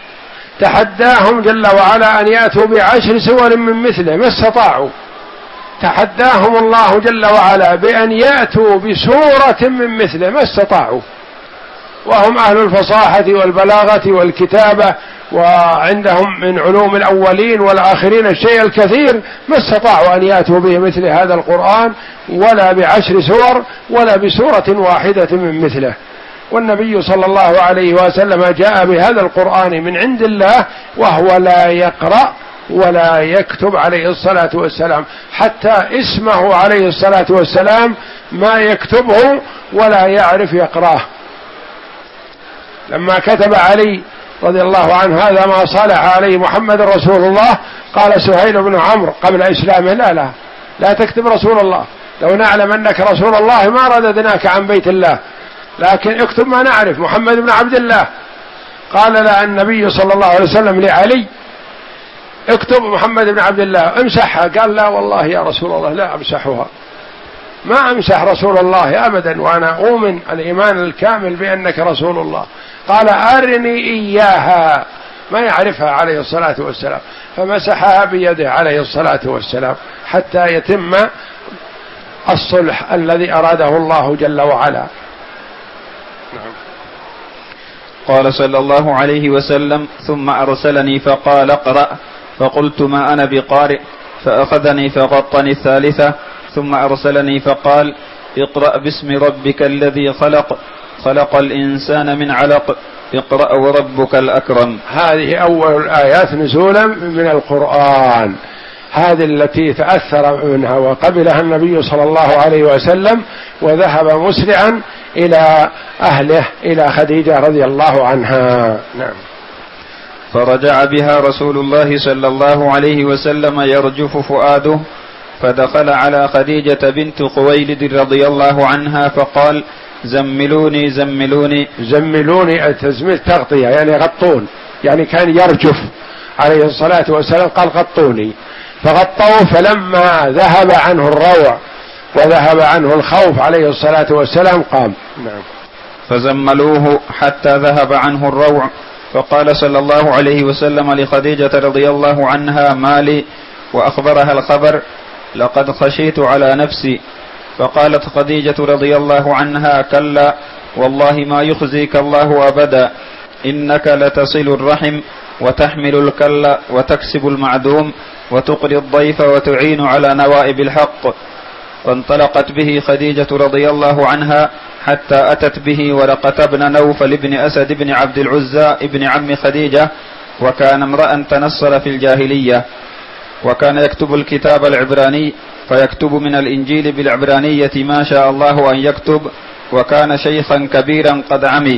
تحداهم جل وعلا أن يأتوا بعشر سور من مثله ما استطاعوا، تحداهم الله جل وعلا بأن يأتوا بسورة من مثله ما استطاعوا، وهم أهل الفصاحة والبلاغة والكتابة، وعندهم من علوم الأولين والآخرين الشيء الكثير، ما استطاعوا أن يأتوا به مثل هذا القرآن ولا بعشر سور ولا بسورة واحدة من مثله. والنبي صلى الله عليه وسلم جاء بهذا القرآن من عند الله وهو لا يقرأ ولا يكتب عليه الصلاة والسلام، حتى اسمه عليه الصلاة والسلام ما يكتبه ولا يعرف يقراه. لما كتب علي رضي الله عنه هذا ما صالح عليه محمد رسول الله، قال سهيل بن عمرو قبل إسلامه: لا لا لا تكتب رسول الله، لو نعلم أنك رسول الله ما رددناك عن بيت الله، لكن اكتب ما نعرف محمد بن عبد الله. قال لا النبي صلى الله عليه وسلم لعلي: اكتب محمد بن عبد الله، امسحها. قال: لا والله يا رسول الله لا امسحها، ما امسح رسول الله ابدا، وانا اؤمن الايمان الكامل بانك رسول الله. قال: ارني اياها، ما يعرفها عليه الصلاة والسلام، فمسحها بيده عليه الصلاة والسلام حتى يتم الصلح الذي اراده الله جل وعلا. نعم. قال صلى الله عليه وسلم: ثم ارسلني فقال: اقرأ، فقلت: ما انا بقارئ، فاخذني فغطني الثالثة، ثم أرسلني فقال: اقرأ باسم ربك الذي خلق، خلق الإنسان من علق، اقرأ وربك الأكرم. هذه أول الآيات نزولا من القرآن، هذه التي تأثر منها وقبلها النبي صلى الله عليه وسلم، وذهب مسرعا إلى أهله إلى خديجة رضي الله عنها. نعم. فرجع بها رسول الله صلى الله عليه وسلم يرجف فؤاده، فدخل على خديجة بنت خويلد رضي الله عنها فقال: زملوني زملوني زملوني. التزميل تغطية يعني غطون، يعني كان يرجف عليه الصلاة والسلام، قال غطوني، فغطوه، فلما ذهب عنه الروع وذهب عنه الخوف عليه الصلاة والسلام قام. نعم. فزملوه حتى ذهب عنه الروع، فقال صلى الله عليه وسلم لخديجة رضي الله عنها: ما لي؟ وأخبرها الخبر: لقد خشيت على نفسي. فقالت خديجة رضي الله عنها: كلا والله ما يخزيك الله أبدا، إنك لتصل الرحم وتحمل الكل وتكسب المعدوم وتقري الضيف وتعين على نوائب الحق. فانطلقت به خديجة رضي الله عنها حتى أتت به ورقة بن نوفل بن أسد بن عبد العزى ابن عم خديجة، وكان امرأ تنصر في الجاهلية، وكان يكتب الكتاب العبراني، فيكتب من الإنجيل بالعبرانية ما شاء الله أن يكتب، وكان شيخا كبيرا قد عمي.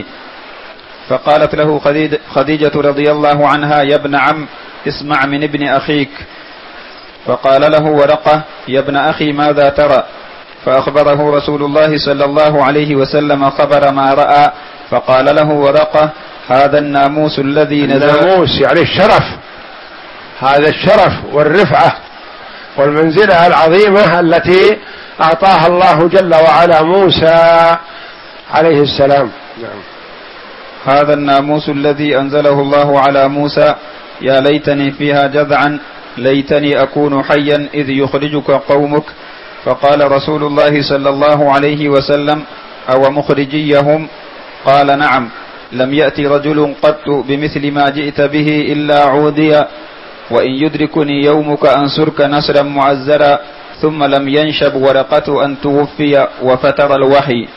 فقالت له خديجة رضي الله عنها: يا ابن عم، اسمع من ابن أخيك. فقال له ورقة: يا ابن أخي، ماذا ترى؟ فأخبره رسول الله صلى الله عليه وسلم خبر ما رأى، فقال له ورقة: هذا الناموس الذي نزل. الناموس يعني الشرف، هذا الشرف والرفعة والمنزلة العظيمة التي أعطاها الله جل وعلا موسى عليه السلام. نعم. هذا الناموس الذي أنزله الله على موسى، يا ليتني فيها جذعا، ليتني أكون حيا إذ يخرجك قومك. فقال رسول الله صلى الله عليه وسلم: أو مخرجيهم؟ قال: نعم، لم يأتي رجل قط بمثل ما جئت به إلا عودي، وإن يدركني يومك أنصرك نصرا معزرا. ثم لم ينشب ورقة أن توفي وفتر الوحي.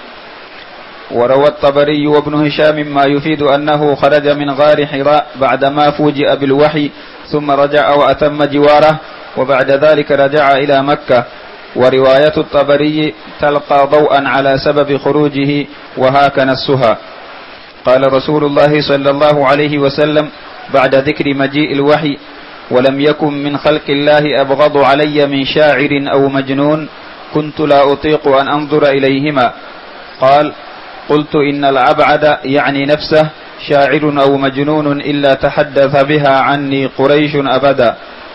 وروى الطبري وابن هشام ما يفيد أنه خرج من غار حراء بعدما فوجئ بالوحي، ثم رجع وأتم جواره، وبعد ذلك رجع إلى مكة. ورواية الطبري تلقى ضوءا على سبب خروجه، وهاك نسها. قال رسول الله صلى الله عليه وسلم بعد ذكر مجيء الوحي: ولم يكن من خلق الله أبغض علي من شاعر أو مجنون، كنت لا أطيق أن أنظر إليهما. قال: قلت إن الأبعد يعني نفسه شاعر أو مجنون إلا تحدث بها عني قريش أبدا،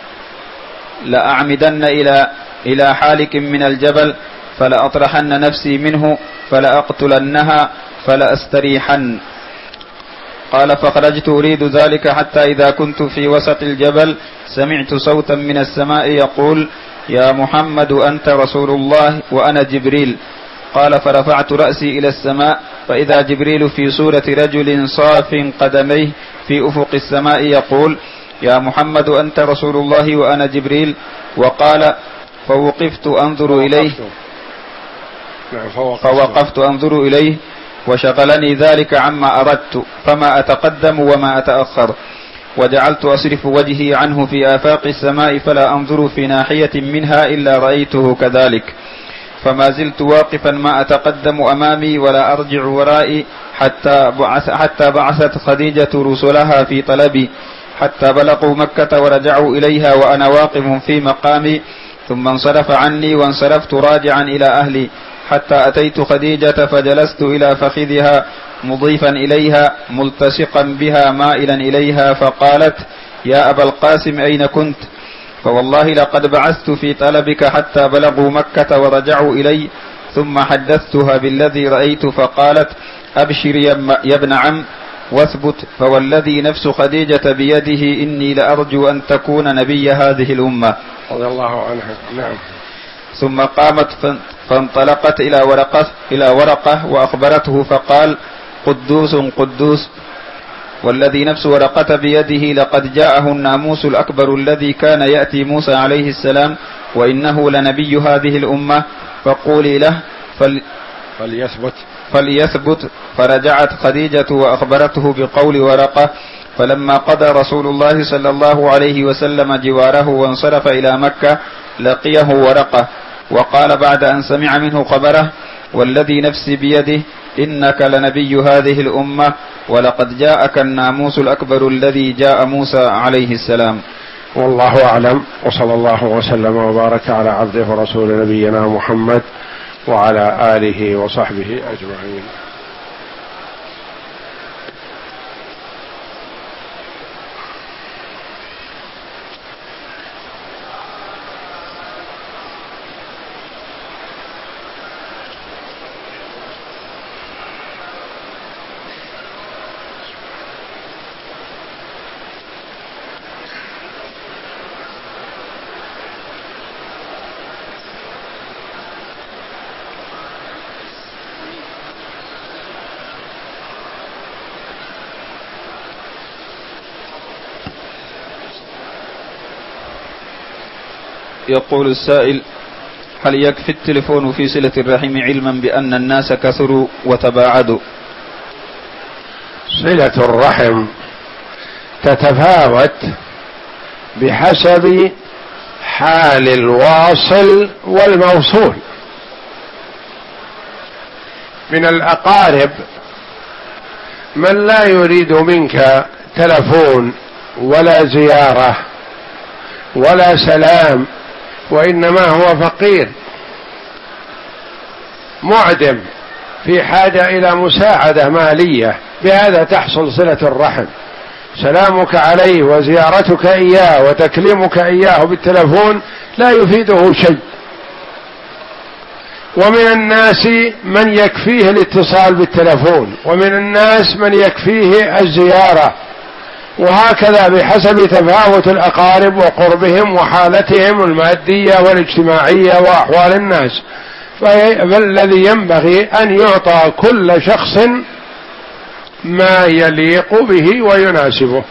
لأعمدن إلى إلى حالك من الجبل فلأطرحن نفسي منه فلأقتلنها فلأستريحن. قال: فخرجت أريد ذلك حتى إذا كنت في وسط الجبل سمعت صوتا من السماء يقول: يا محمد أنت رسول الله وأنا جبريل. قال: فرفعت رأسي إلى السماء فإذا جبريل في صورة رجل صاف قدميه في أفق السماء يقول: يا محمد أنت رسول الله وأنا جبريل. وقال: فوقفت أنظر إليه فوقفت أنظر إليه وشغلني ذلك عما أردت، فما أتقدم وما أتأخر، وجعلت أصرف وجهي عنه في آفاق السماء فلا أنظر في ناحية منها إلا رأيته كذلك، فما زلت واقفا ما أتقدم أمامي ولا أرجع ورائي حتى بعث حتى بعثت خديجة رسلها في طلبي، حتى بلغوا مكة ورجعوا إليها وأنا واقف في مقامي، ثم انصرف عني وانصرفت راجعا إلى أهلي، حتى أتيت خديجة فجلست إلى فخذها مضيفا إليها ملتصقا بها مائلا إليها، فقالت: يا أبا القاسم أين كنت؟ فوالله لقد بعثت في طلبك حتى بلغوا مكة ورجعوا إلي. ثم حدثتها بالذي رأيت، فقالت: أبشر يا ابن عم واثبت، فوالذي نفس خديجة بيده إني لأرجو أن تكون نبي هذه الأمة رضي الله عنها. نعم. ثم قامت فانطلقت إلى ورقة, إلى ورقة وأخبرته، فقال: قدوس قدوس والذي نفس ورقة بيده لقد جاءه الناموس الأكبر الذي كان يأتي موسى عليه السلام، وإنه لنبي هذه الأمة، فقولي له فل فليثبت فليثبت. فرجعت خديجة وأخبرته بقول ورقة. فلما قضى رسول الله صلى الله عليه وسلم جواره وانصرف إلى مكة لقيه ورقة، وقال بعد أن سمع منه خبره: والذي نفسي بيده إنك لنبي هذه الأمة، ولقد جاءك الناموس الأكبر الذي جاء موسى عليه السلام. والله أعلم، وصلى الله وسلم وبارك على عبده ورسول نبينا محمد وعلى آله وصحبه أجمعين. يقول السائل: هل يكفي التلفون في صلة الرحم علما بأن الناس كثروا وتباعدوا؟ صلة الرحم تتفاوت بحسب حال الواصل والموصول. من الأقارب من لا يريد منك تلفون ولا زيارة ولا سلام، وإنما هو فقير معدم في حاجة إلى مساعدة مالية، بهذا تحصل صلة الرحم. سلامك عليه وزيارتك إياه وتكليمك إياه بالتلفون لا يفيده شيء. ومن الناس من يكفيه الاتصال بالتلفون، ومن الناس من يكفيه الزيارة، وهكذا بحسب تفاوت الأقارب وقربهم وحالتهم المادية والاجتماعية وأحوال الناس. فالذي ينبغي أن يعطى كل شخص ما يليق به ويناسبه.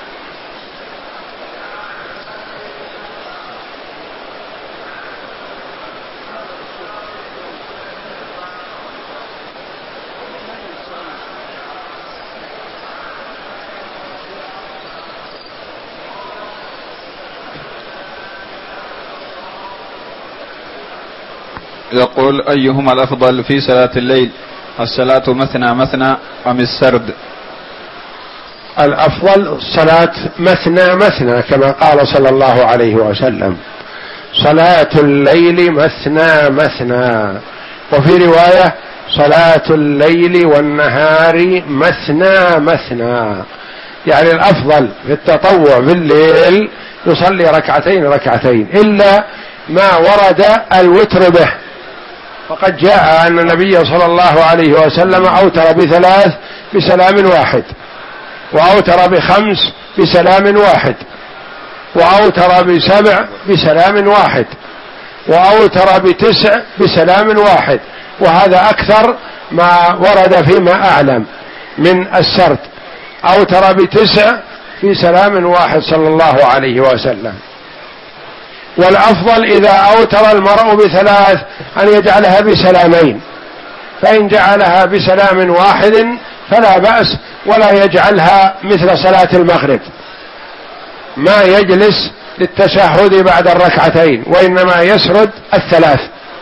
يقول: أيهما الأفضل في صلاة الليل، الصلاة مثنى مثنى أم السرد؟ الأفضل صلاة مثنى مثنى كما قال صلى الله عليه وسلم: صلاة الليل مثنى مثنى. وفي رواية: صلاة الليل والنهار مثنى مثنى. يعني الأفضل في التطوع بالليل يصلي ركعتين ركعتين، إلا ما ورد الوتر به، فقد جاء أن النبي صلى الله عليه وسلم أوتر بثلاث بسلام واحد، وأوتر بخمس بسلام واحد، وأوتر بسبع بسلام واحد، وأوتر بتسع بسلام واحد. وهذا أكثر ما ورد فيما أعلم من السرد. أوتر بتسع في سلام واحد صلى الله عليه وسلم. والأفضل إذا أوتر المرء بثلاث أن يجعلها بسلامين، فإن جعلها بسلام واحد فلا بأس، ولا يجعلها مثل صلاة المغرب ما يجلس للتشهد بعد الركعتين، وإنما يسرد الثلاث.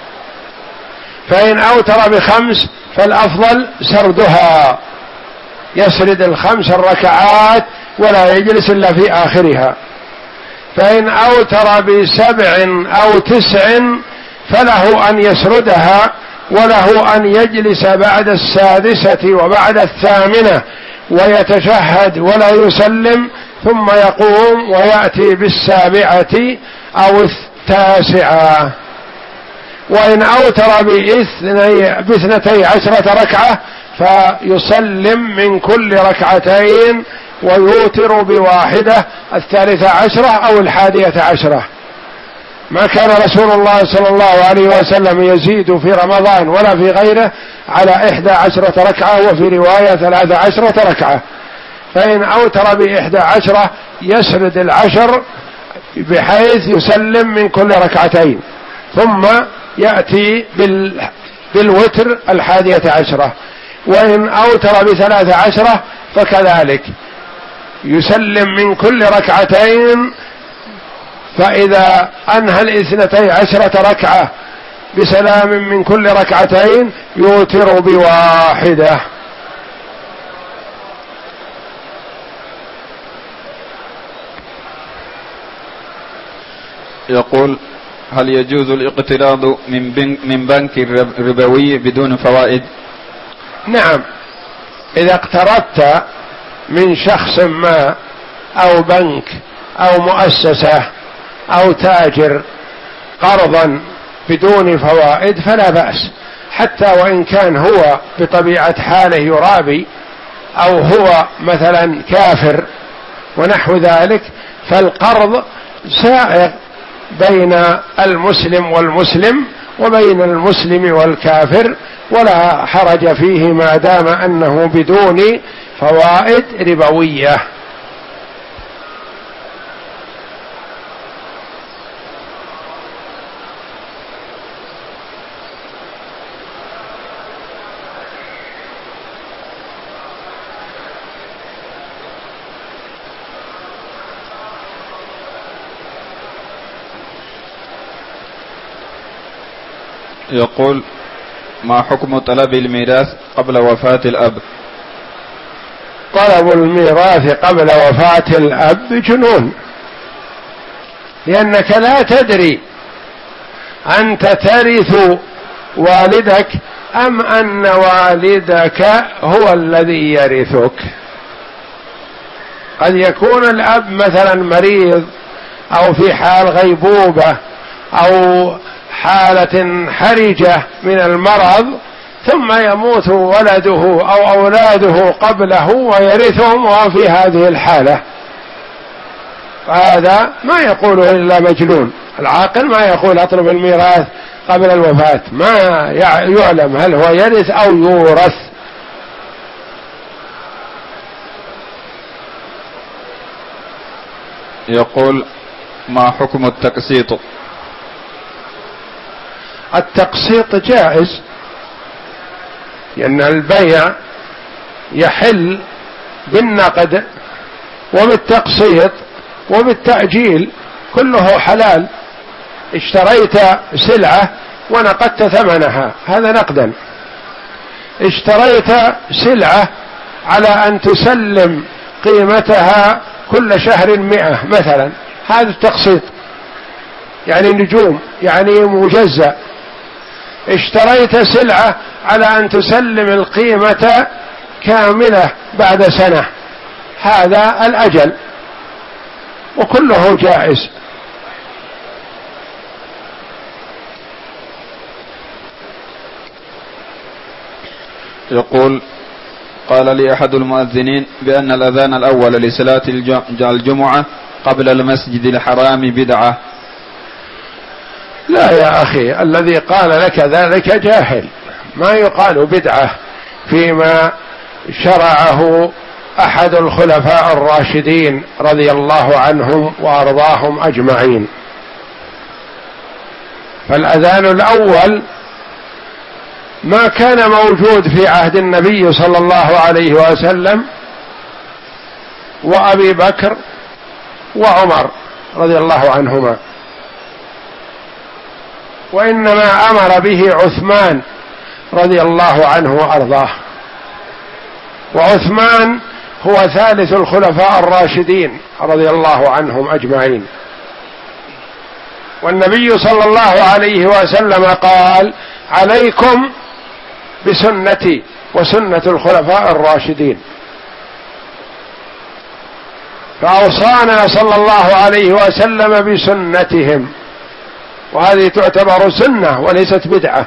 فإن أوتر بخمس فالأفضل سردها، يسرد الخمس الركعات ولا يجلس إلا في آخرها. فإن أوتر بسبع أو تسع فله أن يسردها، وله أن يجلس بعد السادسة وبعد الثامنة ويتشهد ولا يسلم، ثم يقوم ويأتي بالسابعة أو التاسعة. وإن أوتر باثنتي عشرة ركعة فيسلم من كل ركعتين ويوتر بواحدة، الثالثة عشرة أو الحادية عشرة. ما كان رسول الله صلى الله عليه وسلم يزيد في رمضان ولا في غيره على إحدى عشرة ركعة، وفي رواية ثلاثة عشرة ركعة. فإن أوتر بإحدى عشرة يسرد العشر بحيث يسلم من كل ركعتين، ثم يأتي بال بالوتر الحادية عشرة. وإن أوتر بثلاثة عشرة فكذلك يسلم من كل ركعتين، فإذا أنهى الاثنتي عشرة ركعة بسلام من كل ركعتين يوتر بواحدة. يقول: هل يجوز الاقتراض من بنك, من بنك ربوي بدون فوائد؟ نعم، إذا اقترضت من شخص ما أو بنك أو مؤسسة أو تاجر قرضا بدون فوائد فلا بأس، حتى وإن كان هو بطبيعة حاله يرابي أو هو مثلا كافر ونحو ذلك، فالقرض سائغ بين المسلم والمسلم وبين المسلم والكافر، ولا حرج فيه ما دام أنه بدون فوائد ربوية. يقول: ما حكم طلب الميراث قبل وفاة الأب؟ طلب الميراث قبل وفاة الأب جنون، لأنك لا تدري أنت ترث والدك أم أن والدك هو الذي يرثك. قد يكون الأب مثلا مريض أو في حال غيبوبة أو حالة حرجة من المرض، ثم يموت ولده أو أولاده قبله ويرثهم وهو في هذه الحالة، فهذا ما يقوله إلا مجنون. العاقل ما يقول أطلب الميراث قبل الوفاة، ما يعلم هل هو يرث أو يورث. يقول: ما حكم التقسيط؟ التقسيط جائز، لأن البيع يحل بالنقد وبالتقسيط وبالتأجيل، كله حلال. اشتريت سلعة ونقدت ثمنها، هذا نقدا. اشتريت سلعة على أن تسلم قيمتها كل شهر مئة مثلا، هذا التقسيط، يعني نجوم، يعني مجزأ. اشتريت سلعة على أن تسلم القيمة كاملة بعد سنة، هذا الأجل، وكله جائز. يقول: قال لي أحد المؤذنين بأن الأذان الأول لصلاة الجمعة قبل المسجد الحرام بدعة. لا يا أخي، الذي قال لك ذلك جاهل، ما يقال بدعة فيما شرعه أحد الخلفاء الراشدين رضي الله عنهم وأرضاهم أجمعين. فالأذان الأول ما كان موجود في عهد النبي صلى الله عليه وسلم وأبي بكر وعمر رضي الله عنهما، وإنما أمر به عثمان رضي الله عنه وأرضاه، وعثمان هو ثالث الخلفاء الراشدين رضي الله عنهم أجمعين. والنبي صلى الله عليه وسلم قال: عليكم بسنتي وسنة الخلفاء الراشدين. فأوصانا صلى الله عليه وسلم بسنتهم، وهذه تعتبر سنة وليست بدعة.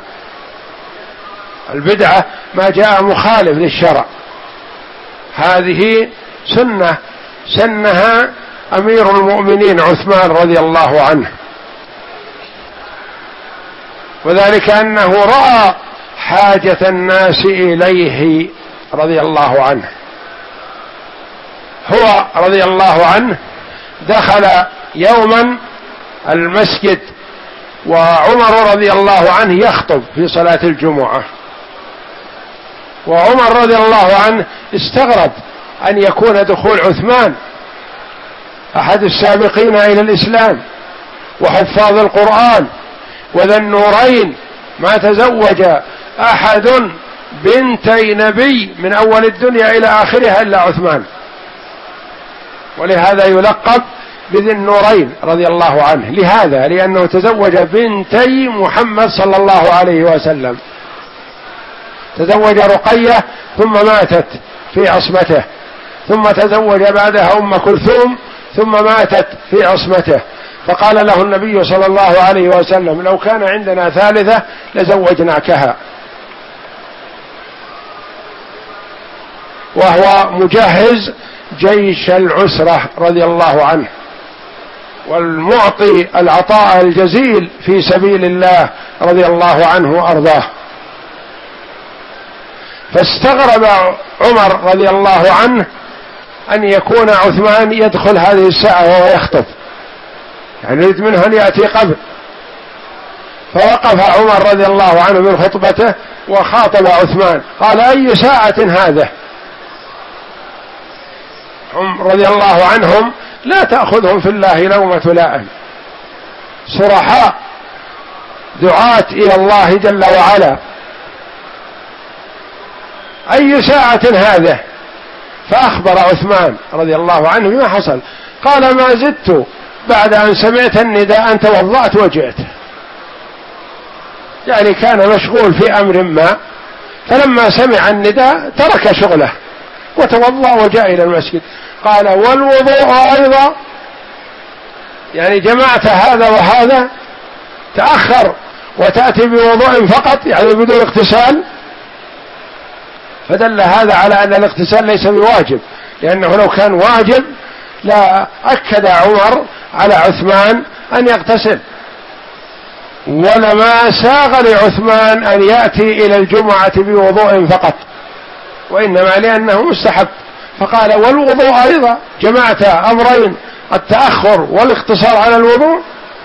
البدعة ما جاء مخالف للشرع، هذه سنة سنها أمير المؤمنين عثمان رضي الله عنه، وذلك أنه رأى حاجة الناس إليه رضي الله عنه. هو رضي الله عنه دخل يوما المسجد وعمر رضي الله عنه يخطب في صلاة الجمعة، وعمر رضي الله عنه استغرب أن يكون دخول عثمان أحد السابقين إلى الإسلام وحفاظ القرآن وذا النورين، ما تزوج أحد بنتي نبي من أول الدنيا إلى آخرها إلا عثمان، ولهذا يلقب بذي النورين رضي الله عنه، لهذا لأنه تزوج بنتي محمد صلى الله عليه وسلم، تزوج رقية ثم ماتت في عصمته، ثم تزوج بعدها أم كلثوم ثم ماتت في عصمته، فقال له النبي صلى الله عليه وسلم لو كان عندنا ثالثة لزوجناكها. وهو مجهز جيش العسرة رضي الله عنه، والمعطي العطاء الجزيل في سبيل الله رضي الله عنه وأرضاه. فاستغرب عمر رضي الله عنه أن يكون عثمان يدخل هذه الساعة وهو يخطب، يعني يريد منه أن يأتي قبل. فوقف عمر رضي الله عنه من خطبته وخاطب عثمان قال أي ساعة هذا؟ هم رضي الله عنهم لا تأخذهم في الله لومة لائم، صرحاء دعاة إلى الله جل وعلا، أي ساعة هذا؟ فأخبر عثمان رضي الله عنه بما حصل، قال ما زدت بعد أن سمعت النداء أن توضأت وجئت، يعني كان مشغول في أمر ما، فلما سمع النداء ترك شغله وتوضأ وجاء إلى المسجد. قال والوضوء أيضا، يعني جمعت هذا وهذا، تأخر وتأتي بوضوء فقط يعني بدون اغتسال، فدل هذا على أن الاغتسال ليس بواجب، لأنه لو كان واجب لا أكد عمر على عثمان أن يغتسل، ولما ساغ لعثمان أن يأتي إلى الجمعة بوضوء فقط، وإنما لأنه مستحب. فقال والوضوء أيضا، جمعت أمرين التأخر والاقتصار على الوضوء.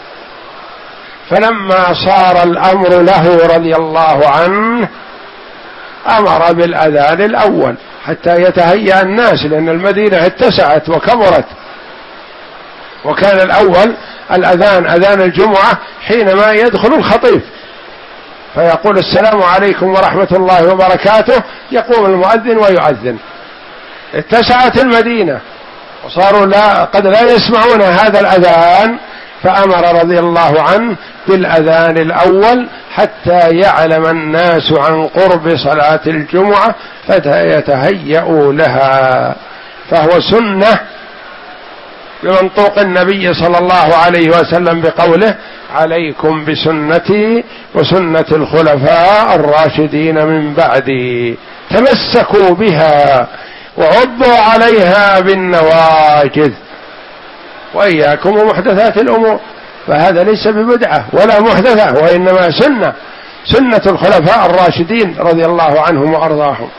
فلما صار الأمر له رضي الله عنه أمر بالأذان الأول حتى يتهيأ الناس، لأن المدينة اتسعت وكبرت، وكان الأول الأذان أذان الجمعة حينما يدخل الخطيب فيقول السلام عليكم ورحمة الله وبركاته، يقوم المؤذن ويؤذن. اتسعت المدينة وصاروا لا قد لا يسمعون هذا الأذان، فأمر رضي الله عنه بالأذان الأول حتى يعلم الناس عن قرب صلاة الجمعة فيتهيأوا لها. فهو سنة بمنطوق النبي صلى الله عليه وسلم بقوله عليكم بسنتي وسنة الخلفاء الراشدين من بعدي تمسكوا بها وعضوا عليها بالنواجذ وإياكم ومحدثات الأمور، فهذا ليس ببدعة ولا محدثة، وإنما سنة سنة الخلفاء الراشدين رضي الله عنهم وأرضاهم.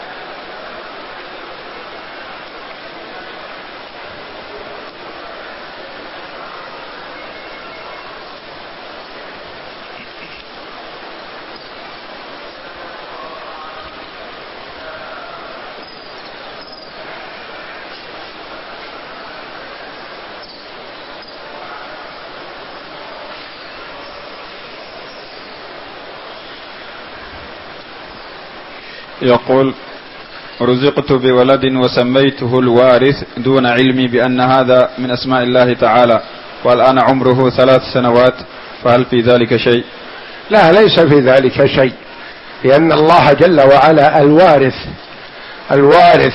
يقول رزقت بولد وسميته الوارث دون علمي بأن هذا من أسماء الله تعالى، والآن عمره ثلاث سنوات، فهل في ذلك شيء؟ لا، ليس في ذلك شيء، لأن الله جل وعلا الوارث الوارث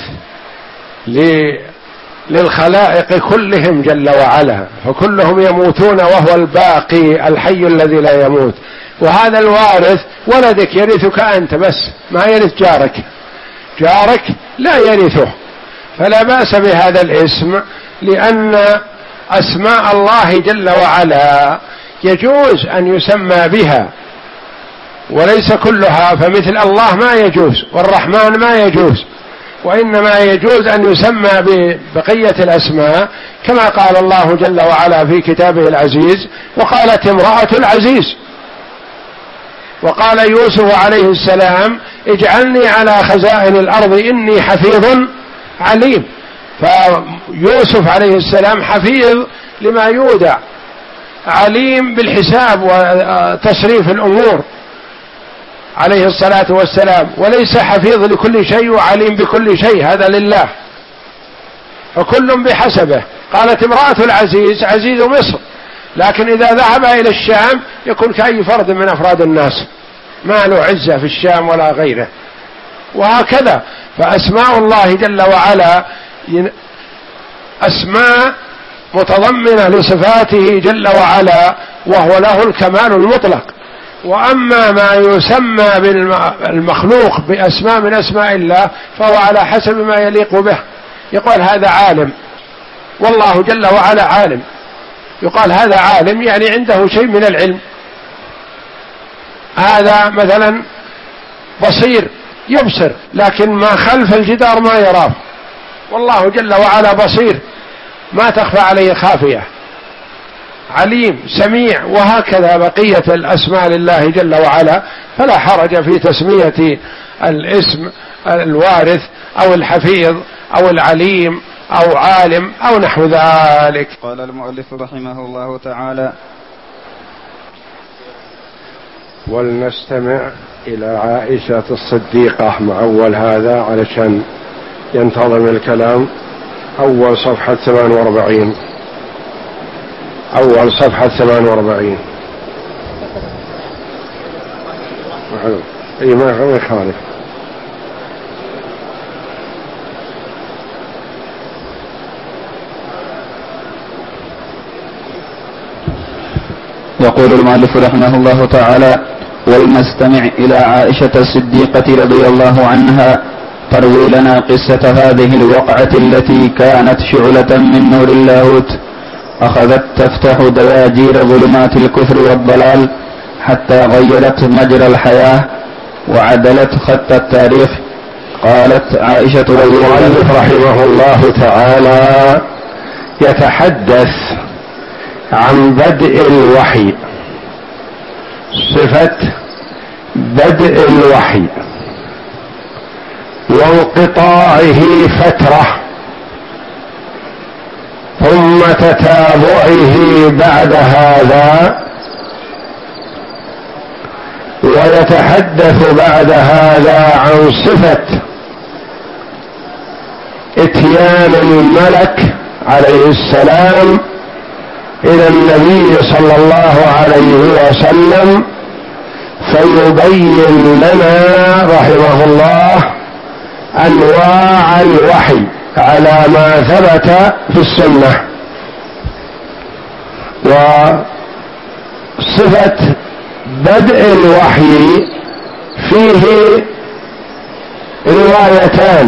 للخلائق كلهم جل وعلا، فكلهم يموتون وهو الباقي الحي الذي لا يموت. وهذا الوارث ولدك يرثك أنت بس، ما يرث جارك، جارك لا يرثه، فلا بأس بهذا الاسم، لأن أسماء الله جل وعلا يجوز أن يسمى بها وليس كلها، فمثل الله ما يجوز والرحمن ما يجوز، وإنما يجوز أن يسمى ببقية الأسماء، كما قال الله جل وعلا في كتابه العزيز وقالت امرأة العزيز، وقال يوسف عليه السلام اجعلني على خزائن الأرض إني حفيظ عليم. فيوسف عليه السلام حفيظ لما يودع، عليم بالحساب وتصريف الأمور عليه الصلاة والسلام، وليس حفيظ لكل شيء وعليم بكل شيء، هذا لله، فكل بحسبه. قالت امرأة العزيز عزيز مصر، لكن إذا ذهب إلى الشام يكون كأي فرد من أفراد الناس، ما له عزة في الشام ولا غيره. وهكذا فأسماء الله جل وعلا أسماء متضمنة لصفاته جل وعلا، وهو له الكمال المطلق. وأما ما يسمى بالمخلوق بأسماء من أسماء الله فهو على حسب ما يليق به. يقول هذا عالم، والله جل وعلا عالم، يقال هذا عالم يعني عنده شيء من العلم. هذا مثلا بصير، يبصر لكن ما خلف الجدار ما يراه، والله جل وعلا بصير ما تخفى عليه خافية. عليم، سميع، وهكذا بقية الأسماء لله جل وعلا، فلا حرج في تسمية الاسم الوارث أو الحفيظ أو العليم أو عالم أو نحو ذلك. قال المؤلف رحمه الله تعالى: ولنستمع إلى عائشة الصديقة مع أول هذا علشان ينتظم الكلام. أول صفحة ثمان وأربعين، أول صفحة ثمان وأربعين. أي ما هو يخالف. يقول المؤلف رحمه الله تعالى: ولنستمع إلى عائشة الصديقة رضي الله عنها تروي لنا قصة هذه الوقعة التي كانت شعلة من نور اللاهوت، أخذت تفتح دواجير ظلمات الكفر والضلال حتى غيرت مجرى الحياة وعدلت خط التاريخ. قالت عائشة رضي الله عنها رحمه الله تعالى يتحدث عن بدء الوحي، صفة بدء الوحي وانقطاعه فترة ثم تتابعه بعد هذا، ويتحدث بعد هذا عن صفة اتيان الملك عليه السلام إلى النبي صلى الله عليه وسلم فيبين لنا رحمه الله أنواع الوحي على ما ثبت في السنة. وصفة بدء الوحي فيه روايتان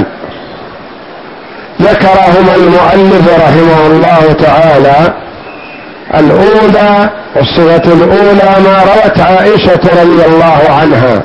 ذكرهما المؤلف رحمه الله تعالى. الأولى والصفة الأولى ما روت عائشة رضي الله عنها.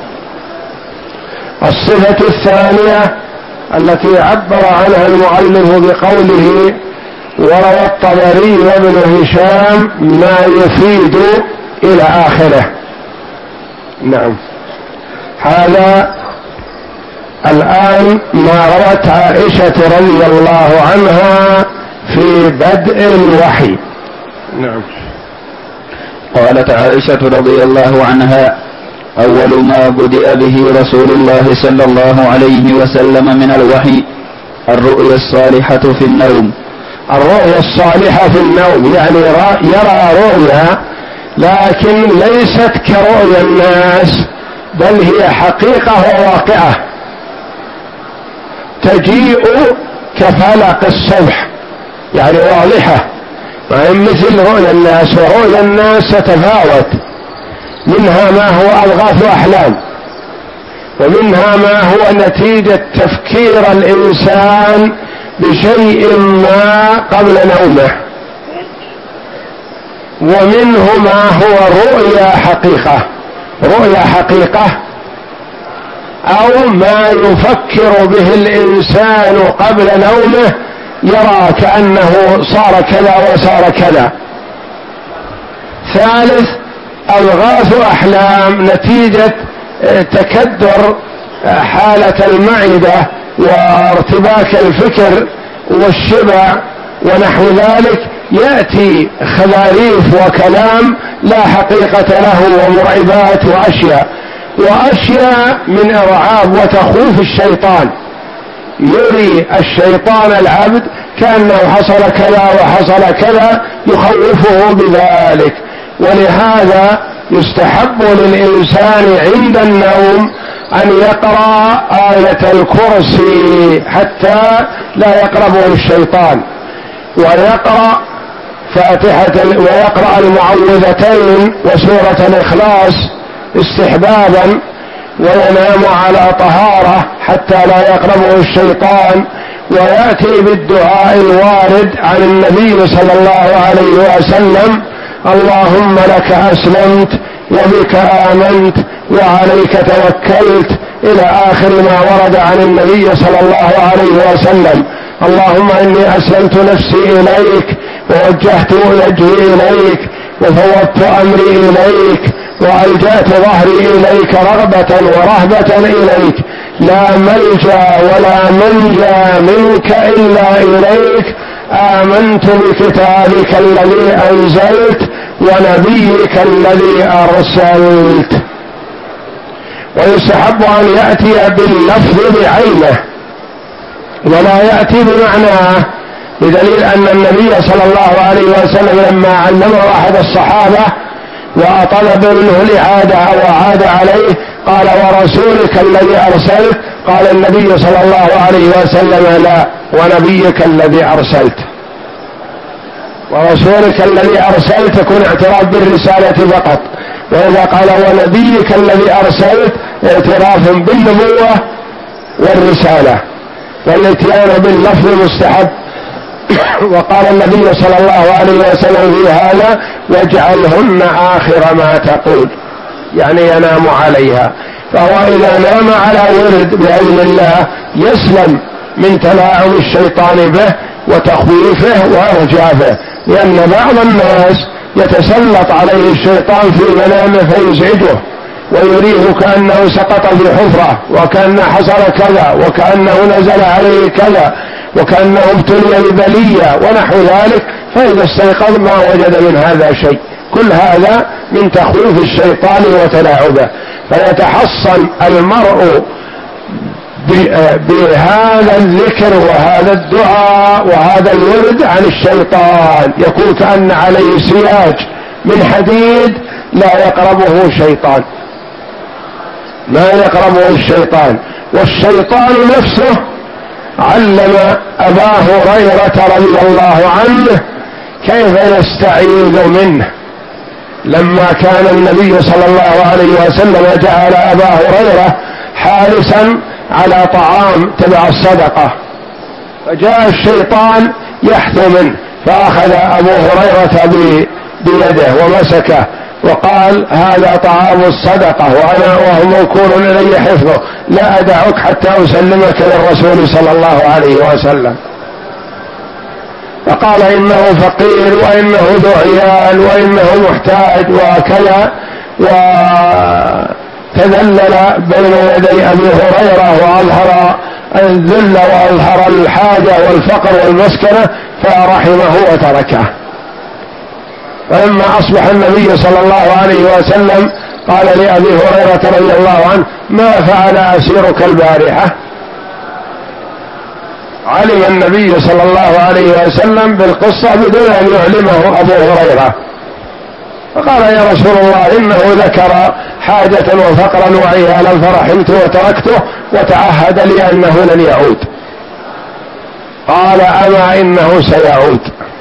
الصفة الثانية التي عبر عنها المؤلف بقوله وروى الطبري وابن هشام ما يفيد إلى آخره. نعم، هذا الآن ما روت عائشة رضي الله عنها في بدء الوحي. نعم. قالت عائشة رضي الله عنها: أول ما بدأ به رسول الله صلى الله عليه وسلم من الوحي الرؤيا الصالحة في النوم. الرؤيا الصالحة في النوم يعني يرى رؤيا لكن ليست كرؤيا الناس، بل هي حقيقة وواقعة تجيء كفلق الصبح، يعني واضحة، ما هي مثل رؤيا الناس. ورؤيا الناس تتفاوت، منها ما هو أضغاث أحلام، ومنها ما هو نتيجة تفكير الإنسان بشيء ما قبل نومه، ومنه ما هو رؤيا حقيقة. رؤيا حقيقة أو ما يفكر به الإنسان قبل نومه، يرى كأنه صار كذا وصار كذا. ثالث أضغاث أحلام نتيجة تكدر حالة المعدة وارتباك الفكر والشبع ونحو ذلك، يأتي خلاريف وكلام لا حقيقة له ومرعبات وأشياء وأشياء من إرعاب وتخوف الشيطان، يري الشيطان العبد كأنه حصل كذا وحصل كذا، يخوفه بذلك. ولهذا يستحب للإنسان عند النوم أن يقرأ آية الكرسي حتى لا يقربه الشيطان، ويقرأ فاتحة ويقرأ المعوذتين وسورة الإخلاص استحبابا، وينام على طهارة حتى لا يقربه الشيطان، ويأتي بالدعاء الوارد عن النبي صلى الله عليه وسلم: اللهم لك أسلمت وبك آمنت وعليك توكلت، إلى آخر ما ورد عن النبي صلى الله عليه وسلم. اللهم إني أسلمت نفسي إليك ووجهت وجهي إليك وفوضت أمري إليك وألجأت ظهري إليك رغبة ورهبة إليك، لا ملجأ ولا منجى منك إلا إليك، آمنت بكتابك الذي أنزلت ونبيك الذي أرسلت. ويستحب أن يأتي باللفظ بعينه ولا يأتي بمعناه، بدليل أن النبي صلى الله عليه وسلم لما علمه أحد الصحابة وطلب منه الإعادة أو أعاد عليه قال: ورسولك الذي أرسلت، قال النبي صلى الله عليه وسلم: لا، ونبيك الذي أرسلت. ورسولك الذي أرسلت يكون اعتراف بالرسالة فقط، وإذا قال ونبيك الذي أرسلت اعتراف بالنبوة والرسالة، والاتيان باللفظ مستحب. وقال النبي صلى الله عليه وسلم في هذا: واجعلهن آخر ما تقول، يعني ينام عليها. فهو إذا نام على ورد بإذن الله يسلم من تلاعب الشيطان به وتخويفه وإرجافه، لأن بعض الناس يتسلط عليه الشيطان في منامه فيزعجه ويريه كأنه سقط في حفرة، وكأنه حصل كذا، وكأنه نزل عليه كذا، وكأنه ابتلي ببلية ونحو ذلك، فإذا استيقظ ما وجد من هذا شيء. كل هذا من تخويف الشيطان وتلاعبه. فيتحصن المرء بهذا الذكر وهذا الدعاء وهذا الورد عن الشيطان، يكون كأن عليه سياج من حديد لا يقربه شيطان، ما يقربه الشيطان. والشيطان نفسه علم أبا هريرة رضي الله عنه كيف يستعيذ منه، لما كان النبي صلى الله عليه وسلم جعل أبا هريرة حارسا على طعام تبع الصدقة، فجاء الشيطان يحثو منه، فأخذ أبو هريرة بيده ومسكه وقال: هذا طعام الصدقة وأنا وهو موكول إلي حفظه، لا أدعك حتى أسلمك للرسول صلى الله عليه وسلم. فقال: إنه فقير وإنه ذو عيال وإنه محتاج وكذا، وتذلل بين يدي أبي هريرة وأظهر الذل وأظهر الحاجة والفقر والمسكنة، فرحمه وتركه. فلما أصبح النبي صلى الله عليه وسلم قال لأبي هريرة رضي الله عنه: ما فعل أسيرك البارحة؟ علم النبي صلى الله عليه وسلم بالقصة بدون أن يعلمه أبو هريرة، فقال: يا رسول الله إنه ذكر حاجة وفقرا وعيالا فرحمت وتركته وتعهد لي أنه لن يعود. قال: أما إنه سيعود.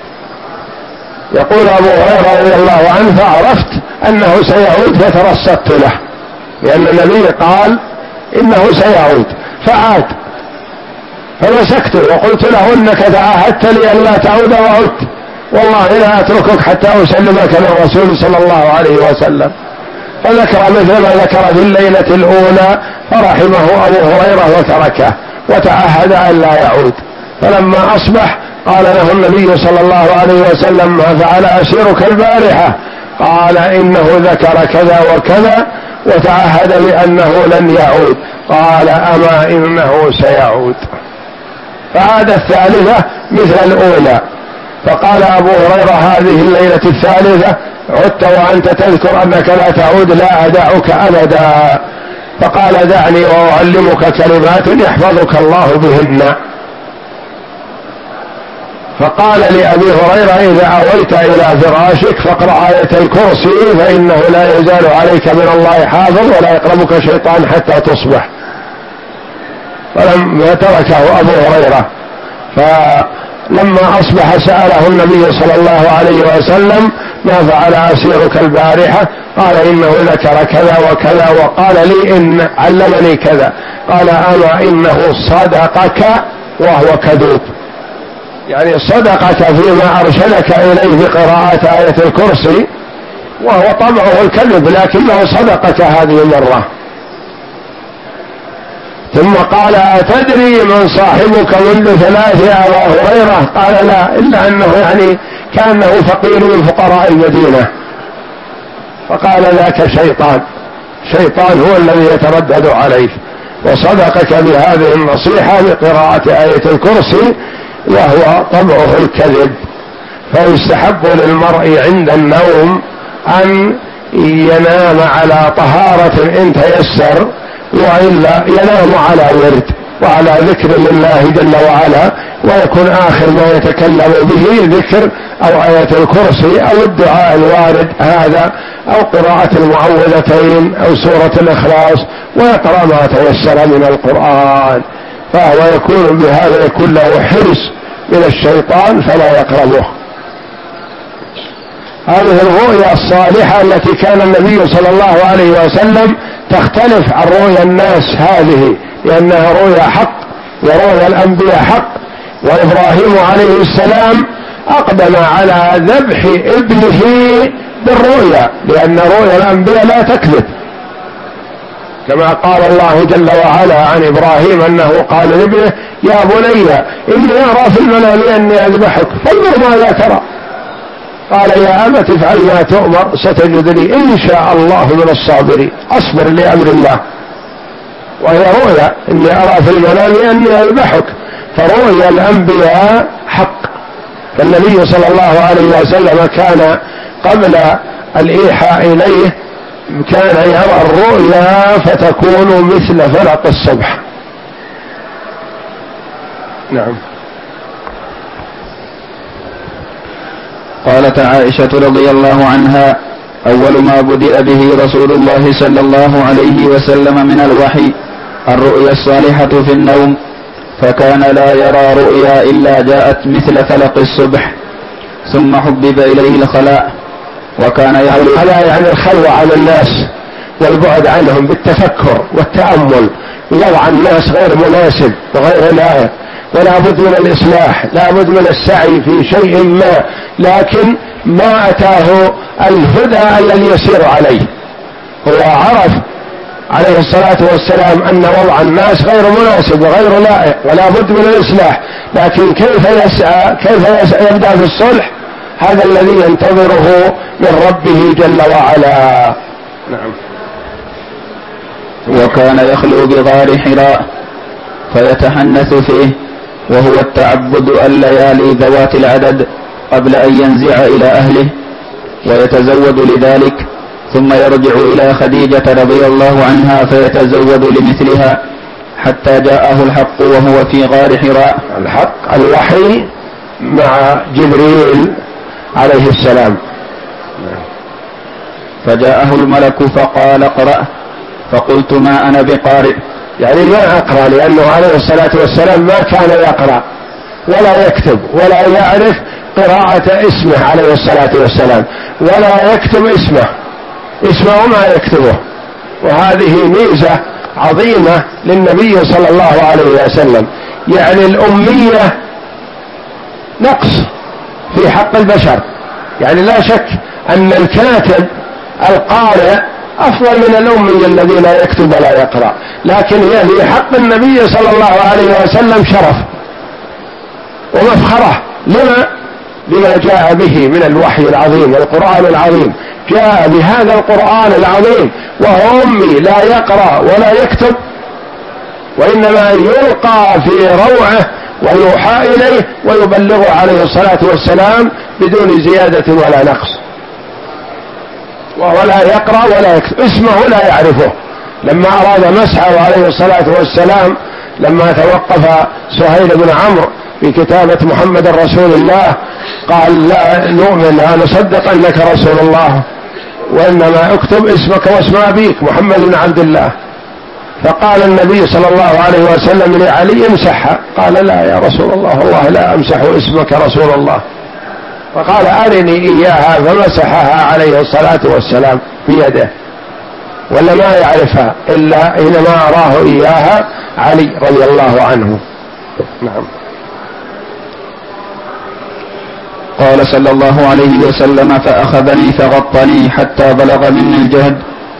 يقول أبو هريرة رضي الله عنه: فعرفت أنه سيعود فترصدت له، لأن النبي قال إنه سيعود، فعاد. فمسكته وقلت له: إنك تعاهدت لي أن لا تعود وعدت، والله لا أتركك حتى أسلمك للرسول صلى الله عليه وسلم. فذكر مثل ما ذكر في الليلة الأولى، فرحمه أبو هريرة وتركه وتعهد أن لا يعود. فلما أصبح قال له النبي صلى الله عليه وسلم: ما فعل أسيرك البارحة؟ قال: إنه ذكر كذا وكذا وتعهد بأنه لن يعود. قال: أما إنه سيعود. فعاد الثالثة مثل الأولى. فقال أبو هريرة: هذه الليلة الثالثة عدت وأنت تذكر أنك لا تعود، لا أدعك أبدا. فقال دعني وأعلمك كلمات يحفظك الله بهن. فقال لأبي هريرة إذا أويت إلى فراشك فاقرأ آية الكرسي فإنه لا يزال عليك من الله حافظ ولا يقربك شيطان حتى تصبح. فلما تركه أبو هريرة، فلما أصبح سأله النبي صلى الله عليه وسلم ما فعل أسيرك البارحة؟ قال إنه ذكر كذا وكذا وقال لي إن علمني كذا. قال أما إنه صدقك وهو كذوب، يعني صدقك فيما أرشدك إليه بقراءة آية الكرسي وهو طبعه الكذب، لكنه صدقك هذه مرة. ثم قال أتدري من صاحبك منذ ثلاث يا أبا هريرة؟ قال لا، إلا أنه يعني كأنه فقير من فقراء المدينة. فقال ذاك شيطان، شيطان هو الذي يتردد عليك، وصدقك بهذه النصيحة بقراءة آية الكرسي وهو طبعه الكذب. فيستحب للمرء عند النوم أن ينام على طهارة إن تيسر، وإلا ينام على ورد وعلى ذكر لله جل وعلا، ويكون آخر ما يتكلم به ذكر أو آية الكرسي أو الدعاء الوارد هذا، أو قراءة المعوذتين أو سورة الإخلاص، ويقرأ ما تيسر من القرآن. فهو يكون بهذا يكون له حرص من الشيطان فلا يقربه. هذه الرؤيا الصالحة التي كان النبي صلى الله عليه وسلم تختلف عن رؤيا الناس هذه، لأنها رؤيا حق ورؤيا الأنبياء حق. وإبراهيم عليه السلام أقدم على ذبح ابنه بالرؤيا، لأن رؤيا الأنبياء لا تكذب، كما قال الله جل وعلا عن إبراهيم أنه قال لابنه يا بني إني أرى في المنام أني أذبحك فانظر ماذا ترى. قال يا أبت افعل ما تؤمر ستجدني إن شاء الله من الصابرين، أصبر لأمر الله. وهي رؤيا إني أرى في المنام أني أذبحك، فرؤيا الأنبياء حق. فالنبي صلى الله عليه وسلم كان قبل الإيحاء إليه كان يرى الرؤيا فتكون مثل فلق الصبح. نعم. قالت عائشة رضي الله عنها أول ما بدأ به رسول الله صلى الله عليه وسلم من الوحي الرؤيا الصالحة في النوم، فكان لا يرى رؤيا إلا جاءت مثل فلق الصبح، ثم حبب إليه الخلاء، وكان يعلم الخلاء يعني الخلوة عن الناس والبعد عنهم بالتفكر والتأمل، وضع الناس غير مناسب وغير لائق، ولا بد من الإصلاح، لا بد من السعي في شيء ما، لكن ما أتاه الهدى الذي يسير عليه. هو عرف عليه الصلاة والسلام أن وضع الناس غير مناسب وغير لائق ولا بد من الإصلاح، لكن كيف يسعى كيف يسعى يبدأ في الصلح، هذا الذي ينتظره من ربه جل وعلا. نعم. وكان يخلو بغار حراء فيتحنث فيه، وهو التعبد الليالي ذوات العدد قبل أن ينزع إلى أهله، ويتزود لذلك، ثم يرجع إلى خديجة رضي الله عنها فيتزود لمثلها، حتى جاءه الحق وهو في غار حراء. الحق الوحي مع جبريل عليه السلام. فجاءه الملك فقال اقرأ، فقلت ما أنا بقارئ، يعني ما أقرأ، لأنه عليه الصلاة والسلام ما كان يقرأ ولا يكتب ولا يعرف قراءة اسمه عليه الصلاة والسلام، ولا يكتب اسمه اسمه ما يكتبه. وهذه ميزة عظيمة للنبي صلى الله عليه وسلم، يعني الأمية نقص في حق البشر، يعني لا شك أن الكاتب القارئ أفضل من الأمي الذي لا يكتب ولا يقرأ، لكن هي في حق النبي صلى الله عليه وسلم شرف ومفخرة. لما؟ لما جاء به من الوحي العظيم القرآن العظيم، جاء بهذا القرآن العظيم وهو أمي لا يقرأ ولا يكتب، وإنما يلقى في روعه ويوحى إليه ويبلغ عليه الصلاة والسلام بدون زيادة ولا نقص. وهو لا يقرأ ولا يكتب، اسمه لا يعرفه، لما أراد مسحه عليه الصلاة والسلام، لما توقف سهيل بن عمرو في كتابة محمد رسول الله قال لا نؤمن لا نصدق أنك رسول الله، وإنما اكتب اسمك واسم أبيك محمد بن عبد الله. فقال النبي صلى الله عليه وسلم لعلي امسحها، قال لا يا رسول الله والله لا أمسح اسمك رسول الله. فقال أرني إياها، فمسحها عليه الصلاة والسلام بيده، ولا ما يعرفها إلا حينما أراه إياها علي رضي الله عنه. نعم. قال صلى الله عليه وسلم: فأخذني فغطني حتى بلغ مني الجهد،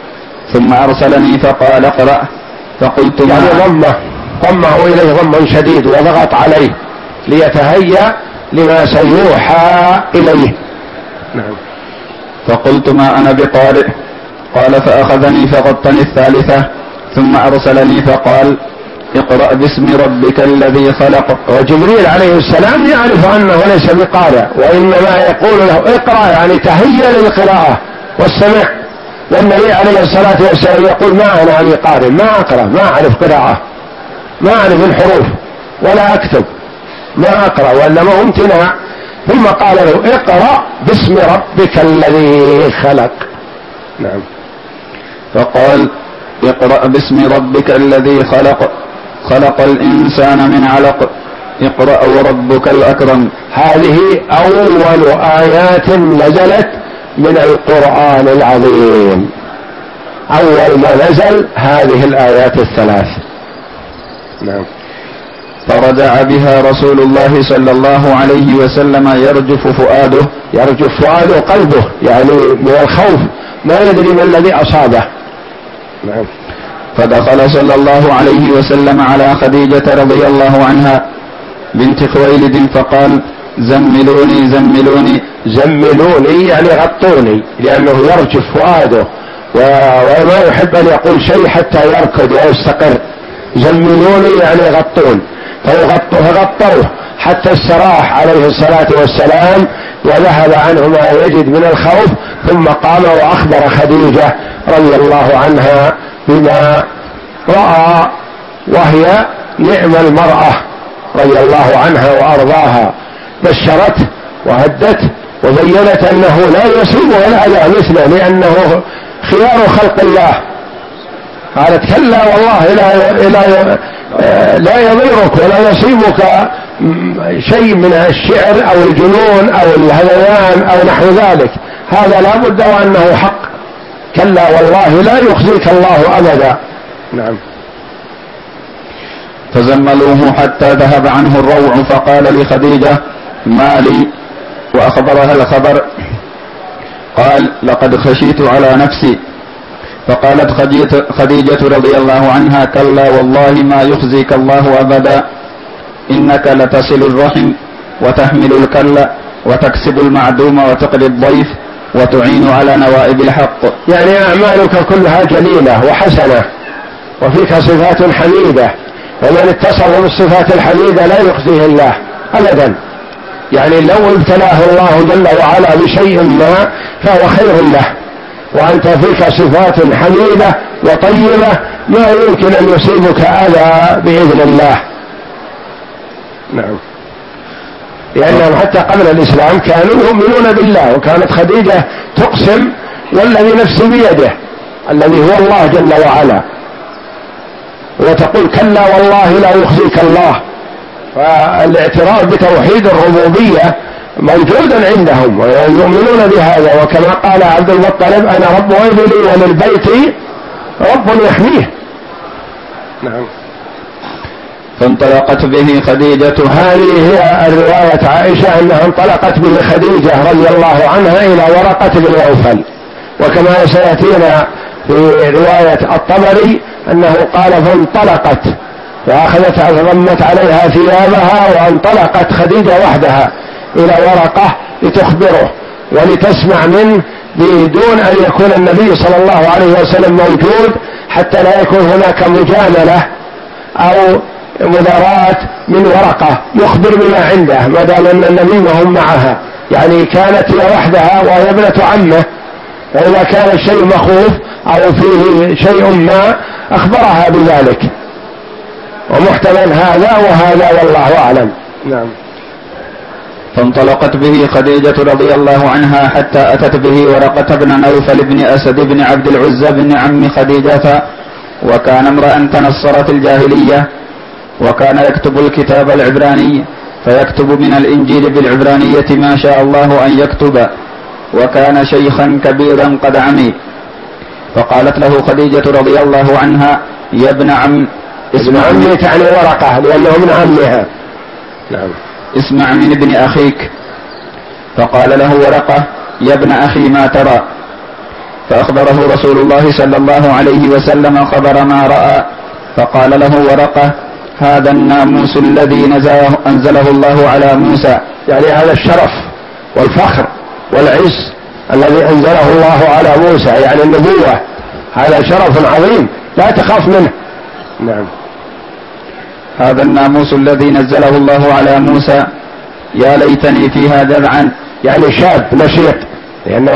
ثم أرسلني فقال: اقرأ. فقلت: يعني ضمه ضمه إليه ضما شديد وضغط عليه ليتهيأ لما سيوحى إليه. نعم. فقلت: ما أنا بقارئ. قال: فأخذني فغطني الثالثة، ثم أرسلني فقال: اقرأ باسم ربك الذي خلق. وجبريل عليه السلام يعرف أنه ليس بقارئ، وإنما يقول له اقرأ، يعني تهيأ للقراءة والسمع. والنبي عليه الصلاة والسلام يقول: ما أنا بقارئ، ما أقرأ، ما أعرف قراءة، ما أعرف الحروف ولا أكتب، ما أقرأ، وإنما امتناع. ثم قال له: اقرأ باسم ربك الذي خلق. نعم. فقال: اقرأ باسم ربك الذي خلق، خلق الإنسان من علق، اقرأ وربك الأكرم. هذه أول آيات نزلت من القرآن العظيم، أول ما نزل هذه الآيات الثلاث. نعم. فرجع بها رسول الله صلى الله عليه وسلم يرجف فؤاده. يرجف فؤاده قلبه، يعني من الخوف، ما يدري ما الذي أصابه. نعم. فدخل صلى الله عليه وسلم على خديجة رضي الله عنها بنت خويلد فقال: زملوني زملوني. زملوني يعني غطوني، لأنه يرجف فؤاده وما يحب أن يقول شيء حتى يركض ويستقر. زملوني يعني غطون، فغطوه حتى استراح عليه الصلاة والسلام وذهب عنه ما يجد من الخوف. ثم قام وأخبر خديجة رضي الله عنها بما رأى، وهي نعم المرأة رضي الله عنها وأرضاها، بشرته وهدته وبينت أنه لا يصيبه الأذى مثله، لأنه خيار خلق الله. قالت: كلا والله لا لا لا يضرك ولا يصيبك شيء من الشعر أو الجنون أو الهذيان أو نحو ذلك، هذا لا بد وأنه حق. كلا والله لا يخزيك الله أبدا. نعم. فزملوه حتى ذهب عنه الروع، فقال لخديجة: ما لي؟ وأخبرها الخبر. قال: لقد خشيت على نفسي. فقالت خديجة رضي الله عنها: كلا والله ما يخزيك الله أبدا، إنك لتصل الرحم وتحمل الكل وتكسب المعدوم وتقري الضيف وتعين على نوائب الحق. يعني أعمالك كلها جميلة وحسنة وفيك صفات حميدة، ومن اتصف بالصفات الحميدة لا يخزيه الله أبدا. يعني لو ابتلاه الله جل وعلا بشيء ما فهو خير له، وأنت فيك صفات حميدة وطيبة ما يمكن أن يصيبك أذى بإذن الله. نعم. لأنهم حتى قبل الإسلام كانوا يؤمنون بالله، وكانت خديجة تقسم والذي نفسي بيده الذي هو الله جل وعلا، وتقول: كلا والله لا يخزيك الله. فالاعتراف بتوحيد الربوبية موجودا عندهم ويؤمنون بهذا، وكما قال عبد المطلب: أنا رب ابني وللبيت رب يحميه. نعم. فانطلقت به خديجة. هذه هي الرواية عائشة أنها انطلقت به خديجة رضي الله عنها إلى ورقة بن نوفل، وكما سيأتينا في رواية الطبري أنه قال: فانطلقت، فأخذتها فضمت عليها ثيابها وانطلقت خديجة وحدها إلى ورقة لتخبره ولتسمع منه بدون أن يكون النبي صلى الله عليه وسلم موجود، حتى لا يكون هناك مجاملة أو مداراة من ورقة يخبر بما عنده، ما دام أن النبي وهم معها. يعني كانت هي وحدها وهي ابنة عمه، فإذا كان الشيء مخوف أو فيه شيء ما أخبرها بذلك، ومحتمل هذا وهذا والله أعلم. نعم. فانطلقت به خديجة رضي الله عنها حتى أتت به ورقة بن نوفل بن أسد بن عبد العزى بن عم خديجة، وكان امرأ تنصر في الجاهلية، وكان يكتب الكتاب العبراني، فيكتب من الإنجيل بالعبرانية ما شاء الله أن يكتب، وكان شيخا كبيرا قد عمي. فقالت له خديجة رضي الله عنها: يا ابن عم، اسمع عمي تعني ورقة لأنه من عمها. نعم. اسمع من ابن أخيك. فقال له ورقة: يا ابن أخي ما ترى؟ فأخبره رسول الله صلى الله عليه وسلم خبر ما رأى، فقال له ورقة: هذا الناموس الذي أنزله الله على موسى، يعني هذا الشرف والفخر والعز الذي أنزله الله على موسى، يعني النبوة، هذا شرف عظيم لا تخاف منه. نعم. هذا الناموس الذي نزله الله على موسى، يا ليتني فيها جذعا، يعني شاب نشيط، لأنه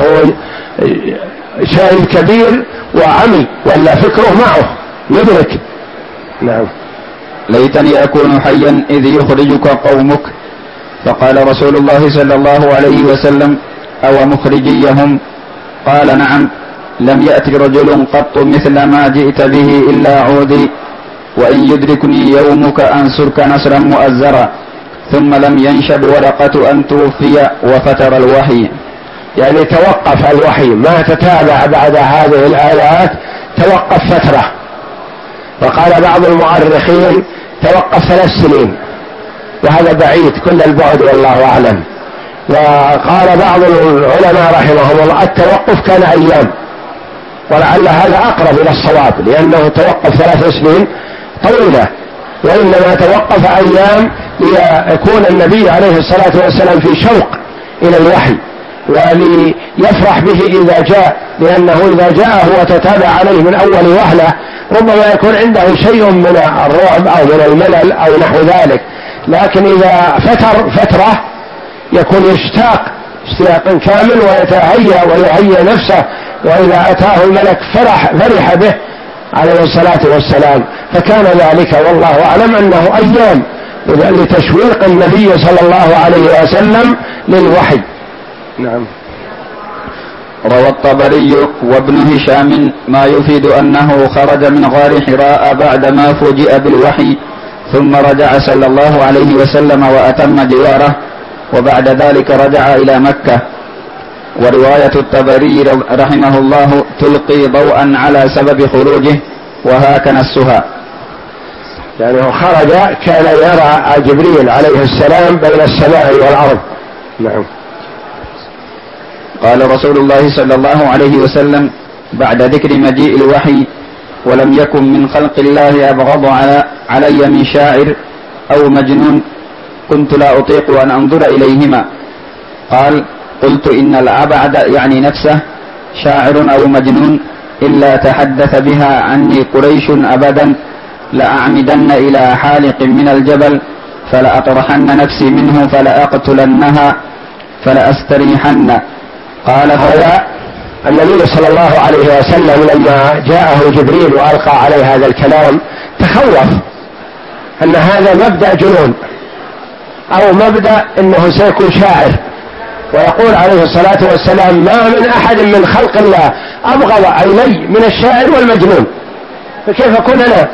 شايب كبير وعمي ولا فكره معه يدرك. نعم. ليتني أكون حيا إذ يخرجك قومك. فقال رسول الله صلى الله عليه وسلم: أو مخرجيهم؟ قال: نعم، لم يأتي رجل قط مثل ما جئت به إلا عودي، وإن يدركني يومك أنصرك نصرا مؤزرا. ثم لم ينشب ورقة أن توفي وفتر الوحي، يعني توقف الوحي، ما تتابع بعد هذه الآيات، توقف فترة. وقال بعض المؤرخين توقف ثلاث سنين، وهذا بعيد كل البعد والله أعلم. وقال بعض العلماء رحمهم الله التوقف كان أيام، ولعل هذا أقرب إلى الصواب، لأنه توقف ثلاث سنين طويلة، وإنما توقف أيام ليكون النبي عليه الصلاة والسلام في شوق إلى الوحي، وليفرح به إذا جاء، لأنه إذا جاءه وتتابع عليه من أول وهلة ربما يكون عنده شيء من الرعب أو من الملل أو نحو ذلك، لكن إذا فتر فترة يكون يشتاق اشتياقا كامل ويتهيأ ويهيئ نفسه، وإذا أتاه الملك فرح فرح به عليه الصلاة والسلام. فكان ذلك والله أعلم أنه أيام لتشويق النبي صلى الله عليه وسلم للوحي. نعم. روى الطبري وابن هشام ما يفيد أنه خرج من غار حراء بعدما فوجئ بالوحي، ثم رجع صلى الله عليه وسلم وأتم جواره، وبعد ذلك رجع إلى مكة. ورواية الطبري رحمه الله تلقي ضوءا على سبب خروجه، وها نسها، يعني خرج كان يرى جبريل عليه السلام بين السماء والأرض. نعم. قال رسول الله صلى الله عليه وسلم بعد ذكر مجيء الوحي: ولم يكن من خلق الله أبغض علي من شاعر أو مجنون، كنت لا أطيق أن أنظر إليهما. قال: قلت إن الأبعد يعني نفسه شاعر أو مجنون إلا تحدث بها عني قريش أبدا، لأعمدن إلى حالق من الجبل فلأطرحن نفسي منه فلأقتلنها فلأستريحن. قال: هذا النبي صلى الله عليه وسلم لما جاءه جبريل وألقى عليه هذا الكلام تخوف أن هذا مبدأ جنون أو مبدأ أنه سيكون شاعر، ويقول عليه الصلاة والسلام: ما من أحد من خلق الله أبغض إلي من الشاعر والمجنون، فكيف أكون أنا؟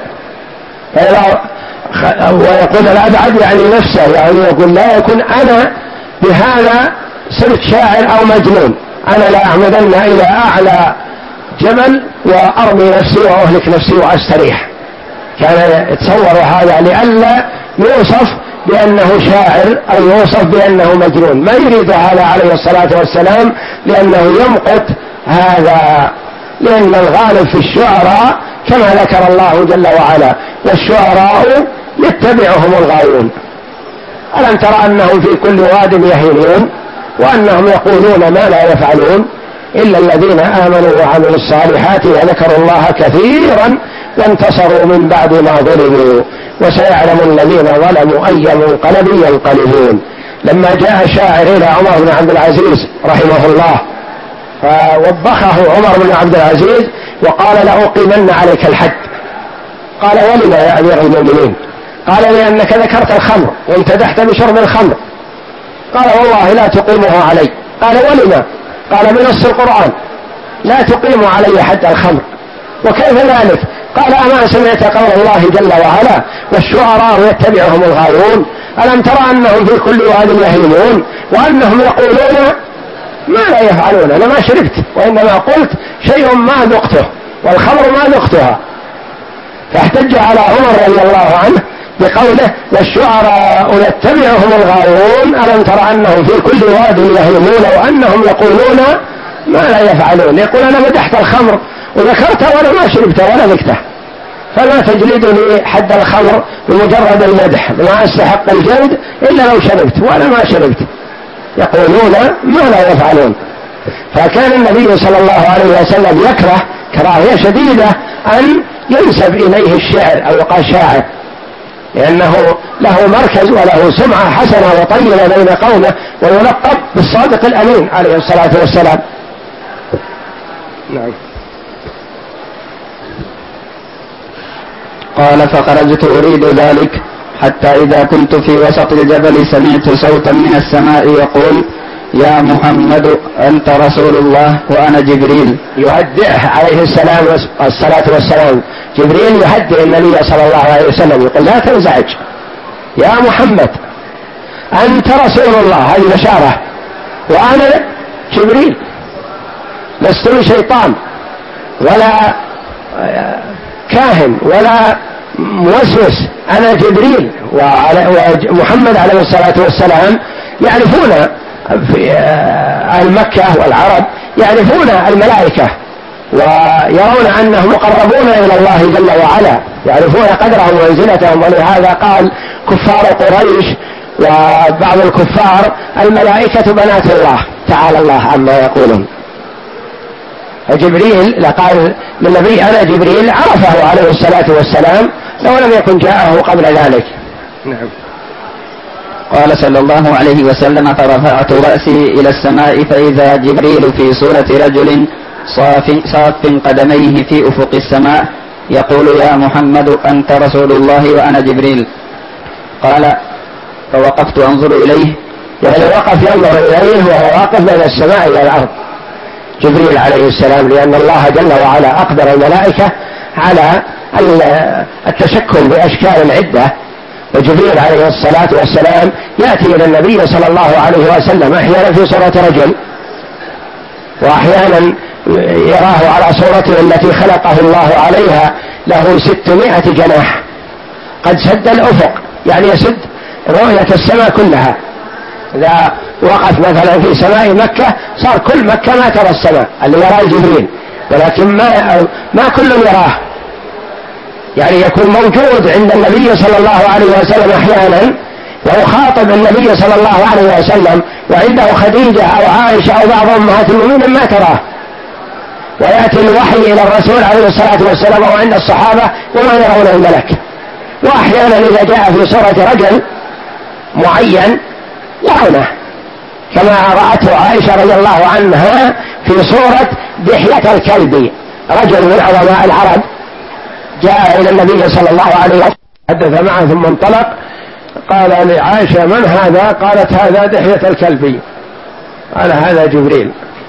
ويقول الأبعد يعني نفسه، يعني يقول لا يكون أنا بهذا صرت شاعر أو مجنون، أنا لا أعمدن إلى أعلى جبل وأرمي نفسي وأهلك نفسي وأستريح. كان يتصور هذا لئلا يوصف بأنه شاعر أو يوصف بأنه مجنون، ما يريد هذا عليه الصلاة والسلام، لأنه يمقت هذا، لأن الغالب في الشعراء كما ذكر الله جل وعلا: والشعراء يتبعهم الغاوون. ألم تر أنهم في كل واد يهيمون وأنهم يقولون ما لا يفعلون إلا الذين آمنوا وعملوا الصالحات وذكروا الله كثيرا وانتصروا من بعد ما ظلموا وسيعلم الذين ظلموا أي منقلب ينقلبون. لما جاء شاعر إلى عمر بن عبد العزيز رحمه الله فوبخه عمر بن عبد العزيز وقال: لأقيمن عليك الحد، قال ولم يا أمير المؤمنين؟ قال لأنك ذكرت الخمر وامتدحت بشرب الخمر. قال والله لا تقيمها علي. قال ولم؟ قال بنص القرآن لا تقيم علي حد الخمر. وكيف ذلك؟ قال أما سمعت قول الله جل وعلا والشعراء يتبعهم الغاوون ألم ترى أنهم في كل واد يهيمون وأنهم يقولون ما لا يفعلون. أنا ما شربت وإنما قلت شيء ما ذقته والخمر ما ذقتها. فاحتج على عمر رضي الله عنه بقوله والشعراء يتبعهم الغاوون ألم ترى أنهم في كل واد يهيمون وأنهم يقولون ما لا يفعلون. يقول أنا مدحت الخمر وذكرته وأنا ما شربته ولا ذقته، فلا تجلدني حد الخمر بمجرد المدح، ما أستحق الجلد إلا لو شربت وأنا ما شربت. يقولون ما لا يفعلون. فكان النبي صلى الله عليه وسلم يكره كراهية شديدة أن ينسب إليه الشعر أو يقال شاعر، لأنه له مركز وله سمعة حسنة وطيبة بين قومه ويلقب بالصادق الأمين عليه الصلاة والسلام. نعم. قال فخرجت أريد ذلك حتى إذا كنت في وسط الجبل سمعت صوتا من السماء يقول يا محمد أنت رسول الله وأنا جبريل. يهدئه عليه السلام والصلاة والسلام. جبريل يهدئ النبي صلى الله عليه وسلم يقول لا تنزعج يا محمد أنت رسول الله، هذه بشارة، وأنا جبريل لست بشيطان ولا كاهن ولا موسوس، أنا جبريل. ومحمد عليه الصلاة والسلام يعرفون في أهل مكة والعرب يعرفون الملائكة ويرون أنهم مقربون إلى الله جل وعلا، يعرفون قدرهم ومنزلتهم. ولهذا قال كفار قريش وبعض الكفار الملائكة بنات الله تعالى الله عما يقولون. فجبريل لقال للنبي أنا جبريل عرفه عليه الصلاة والسلام لو لم يكن جاءه قبل ذلك. نعم. قال صلى الله عليه وسلم فرفعت رأسي إلى السماء فإذا جبريل في صورة رجل صاف, صاف قدميه في أفق السماء يقول يا محمد أنت رسول الله وأنا جبريل. قال فوقفت أنظر إليه، يعني وقف ينظر إليه وهو واقف بين السماء إلى الأرض جبريل عليه السلام، لأن الله جل وعلا أقدر الملائكة على التشكل بأشكال عدة. وجبريل عليه الصلاة والسلام يأتي إلى النبي صلى الله عليه وسلم أحيانا في صورة رجل وأحيانا يراه على صورته التي خلقه الله عليها له ستمائة جناح قد سد الأفق، يعني يسد رؤية السماء كلها. إذا وقف مثلا في سماء مكة صار كل مكة ما ترى السماء اللي يراه جبريل، ولكن ما, ما كل يراه، يعني يكون موجود عند النبي صلى الله عليه وسلم أحيانا ويخاطب النبي صلى الله عليه وسلم، وعنده خديجة أو عائشة أو بعض أمهات المؤمنين ما تراه، ويأتي الوحي إلى الرسول عليه الصلاة والسلام أو عند الصحابة وما يرون الملك. وأحيانا إذا جاء في صورة رجل معين يرونه، كما رأته عائشة رضي الله عنها في صورة دحية الكلب، رجل من عظماء العرب جاء إلى النبي صلى الله عليه وسلم حدث معه ثم انطلق، قال لعائشة من هذا؟ قالت هذا دحية الكلب. قال هذا جبريل.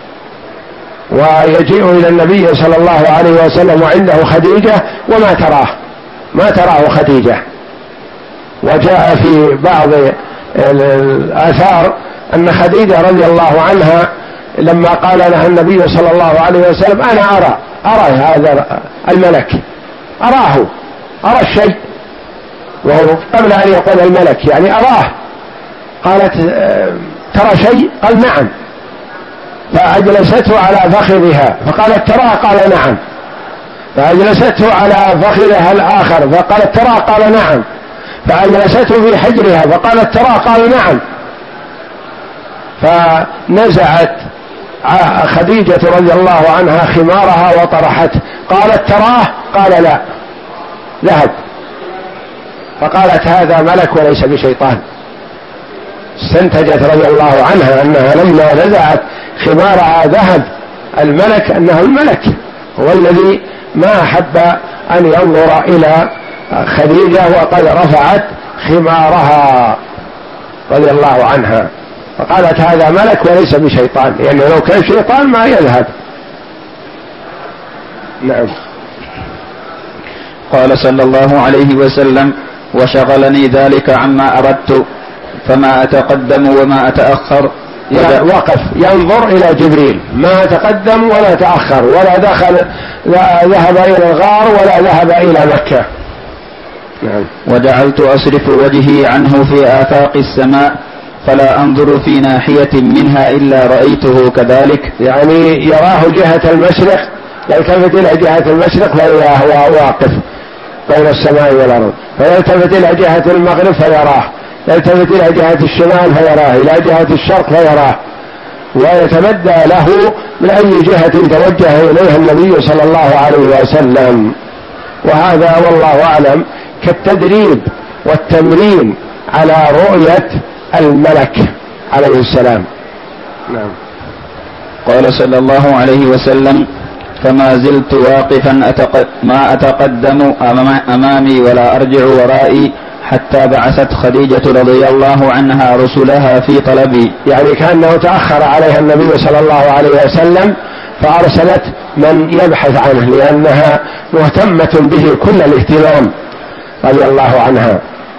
ويجيء إلى النبي صلى الله عليه وسلم وعنده خديجة وما تراه ما تراه خديجة. وجاء في بعض الآثار أن خديجة رضي الله عنها لما قال لها النبي صلى الله عليه وسلم أنا أرى أرى هذا الملك، أراه أرى الشيء، وهو قبل أن يقول الملك يعني أراه. قالت ترى شيء؟ قال نعم. فأجلسته على فخذها فقالت تراه؟ قال نعم. فأجلسته على فخذها الآخر فقالت تراه؟ قال نعم. فأجلسته في حجرها فقالت تراه؟ قال نعم. فنزعت خديجة رضي الله عنها خمارها وطرحته، قالت تراه؟ قال لا، ذهب. فقالت هذا ملك وليس بشيطان. استنتجت رضي الله عنها أنها لما نزعت خمارها ذهب الملك أنه الملك هو الذي ما أحب أن ينظر إلى خديجة وقد رفعت خمارها رضي الله عنها، فقالت هذا ملك وليس بشيطان، يعني لو كان شيطان ما يذهب. نعم. قال صلى الله عليه وسلم: وشغلني ذلك عما أردت فما أتقدم وما أتأخر. وقف ينظر إلى جبريل، ما تقدم ولا تأخر، ولا دخل لا ذهب إلى الغار ولا ذهب إلى مكة. نعم. وجعلت أصرف وجهي عنه في آفاق السماء فلا أنظر في ناحية منها إلا رأيته كذلك، يعني يراه جهة المشرق، يلتفت إلى جهة المشرق فإذا هو واقف بين السماء والأرض، فيلتفت إلى جهة المغرب فيراه، يلتفت إلى جهة الشمال فيراه، إلى جهة الشرق فيراه، ويتبدى له من أي جهة توجه إليها النبي صلى الله عليه وسلم. وهذا والله أعلم كالتدريب والتمرين على رؤية الملك عليه السلام. نعم. قال صلى الله عليه وسلم: فما زلت واقفا أتق... ما أتقدم أمامي ولا أرجع ورائي حتى بعثت خديجة رضي الله عنها رسلها في طلبي، يعني كأنه تأخر عليها النبي صلى الله عليه وسلم فأرسلت من يبحث عنه لأنها مهتمة به كل الاهتمام رضي الله عنها.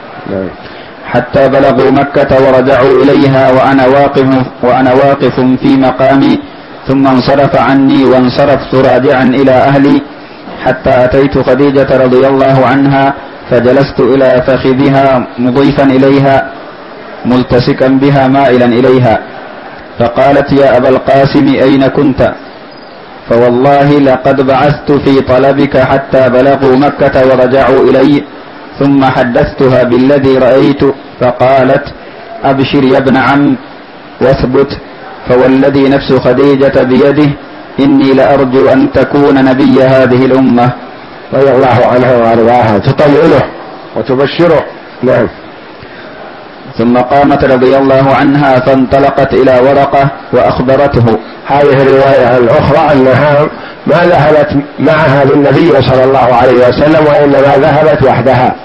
حتى بلغوا مكة ورجعوا إليها وأنا واقف, وأنا واقف في مقامي، ثم انصرف عني وانصرفت راجعا إلى أهلي حتى أتيت خديجة رضي الله عنها فجلست إلى فخذها مضيفا إليها ملتسكا بها مائلا إليها، فقالت: يا أبا القاسم أين كنت؟ فوالله لقد بعثت في طلبك حتى بلغوا مكة ورجعوا إلي، ثم حدثتها بالذي رأيت، فقالت: أبشر يا ابن عم واثبت، فوالذي نفس خديجة بيده إني لأرجو أن تكون نبي هذه الأمة. رضي الله عنها وأرضاها، تطمئنه وتبشره. نعم. ثم قامت رضي الله عنها فانطلقت إلى ورقة وأخبرته. هذه الرواية الأخرى أنها ما ذهبت معها بالنبي صلى الله عليه وسلم، وإنما ذهبت وحدها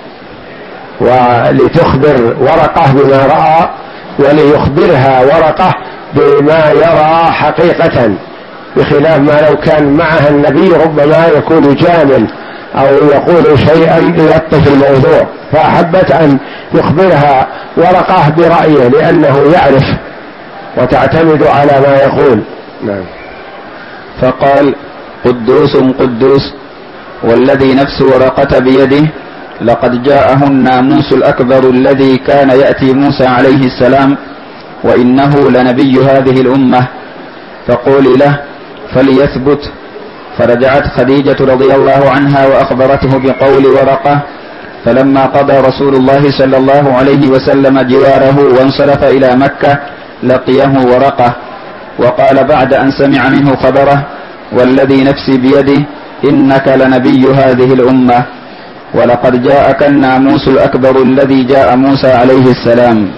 ولتخبر ورقة بما رأى، وليخبرها ورقة بما يرى حقيقة، بخلاف ما لو كان معها النبي ربما يكون جامل أو يقول شيئا يلطف الموضوع، فأحبت أن يخبرها ورقة برأيه لأنه يعرف وتعتمد على ما يقول. نعم. فقال: قدوس قدوس والذي نفس ورقة بيده لقد جاءه الناموس الأكبر الذي كان يأتي موسى عليه السلام، وإنه لنبي هذه الأمة، فقولي له فليثبت. فرجعت خديجة رضي الله عنها وأخبرته بقول ورقة، فلما قضى رسول الله صلى الله عليه وسلم جواره وانصرف إلى مكة لقيه ورقة وقال بعد أن سمع منه خبره: والذي نفسي بيده إنك لنبي هذه الأمة، ولقد جاءك الناموس الأكبر الذي جاء موسى عليه السلام.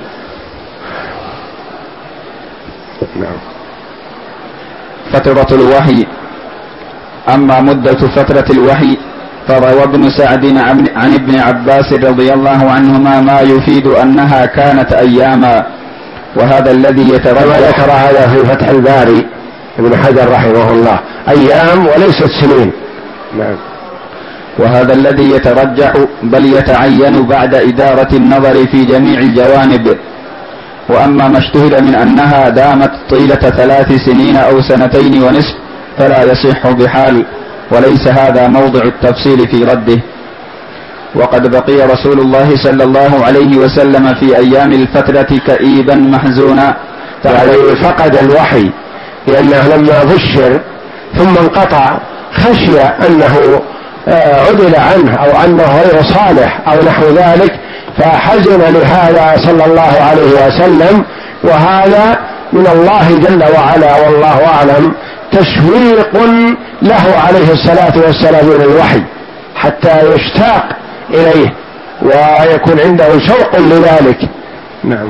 فترة الوحي. أما مدة فترة الوحي فروى ابن سعد عن ابن عباس رضي الله عنهما ما يفيد أنها كانت أياما، وهذا الذي يترجح. ذكر هذا في فتح الباري ابن حجر رحمه الله، أيام وليست سنين. نعم. وهذا الذي يترجح بل يتعين بعد إدارة النظر في جميع الجوانب. وأما ما اشتهر من أنها دامت طيلة ثلاث سنين أو سنتين ونصف فلا يصح بحال، وليس هذا موضع التفصيل في رده. وقد بقي رسول الله صلى الله عليه وسلم في أيام الفترة كئيبا محزونا، يعني فقد الوحي لأنه لما بشر ثم انقطع خشي أنه عدل عنه أو أنه غير صالح أو نحو ذلك، فحزن لهذا صلى الله عليه وسلم، وهذا من الله جل وعلا والله أعلم تشويق له عليه الصلاة والسلام من الوحي حتى يشتاق إليه ويكون عنده شوق لذلك. نعم.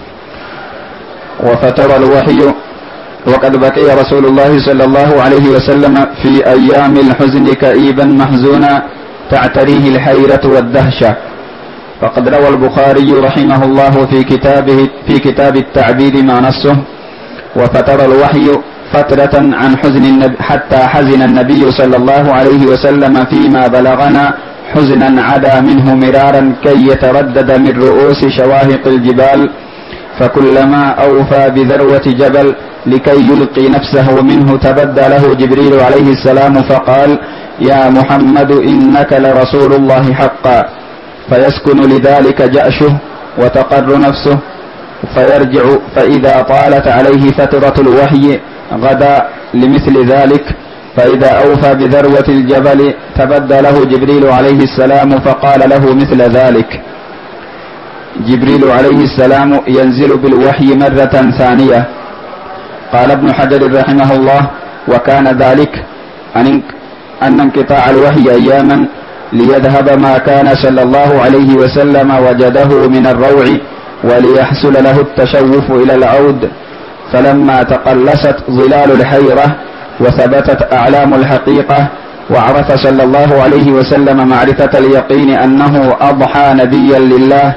وفتر الوحي. وقد بقي رسول الله صلى الله عليه وسلم في أيام الحزن كئيبا محزونا تعتريه الحيرة والدهشة. فقد روى البخاري رحمه الله في كتابه في كتاب التعبيد مع نصه: وفتر الوحي فترة عن حزن النبي حتى حزن النبي صلى الله عليه وسلم فيما بلغنا حزنا عدا منه مرارا كي يتردد من رؤوس شواهق الجبال، فكلما أوفى بذروة جبل لكي يلقي نفسه منه تبدى له جبريل عليه السلام فقال: يا محمد إنك لرسول الله حقا، فيسكن لذلك جأشه وتقر نفسه فيرجع، فإذا طالت عليه فترة الوحي غدا لمثل ذلك، فإذا أوفى بذروة الجبل تبدى له جبريل عليه السلام فقال له مثل ذلك. جبريل عليه السلام ينزل بالوحي مرة ثانية. قال ابن حجر رحمه الله: وكان ذلك أن انقطاع الوحي أياما ليذهب ما كان صلى الله عليه وسلم وجده من الروع وليحصل له التشوف إلى العود، فلما تقلصت ظلال الحيرة وثبتت أعلام الحقيقة وعرف صلى الله عليه وسلم معرفة اليقين أنه أضحى نبيا لله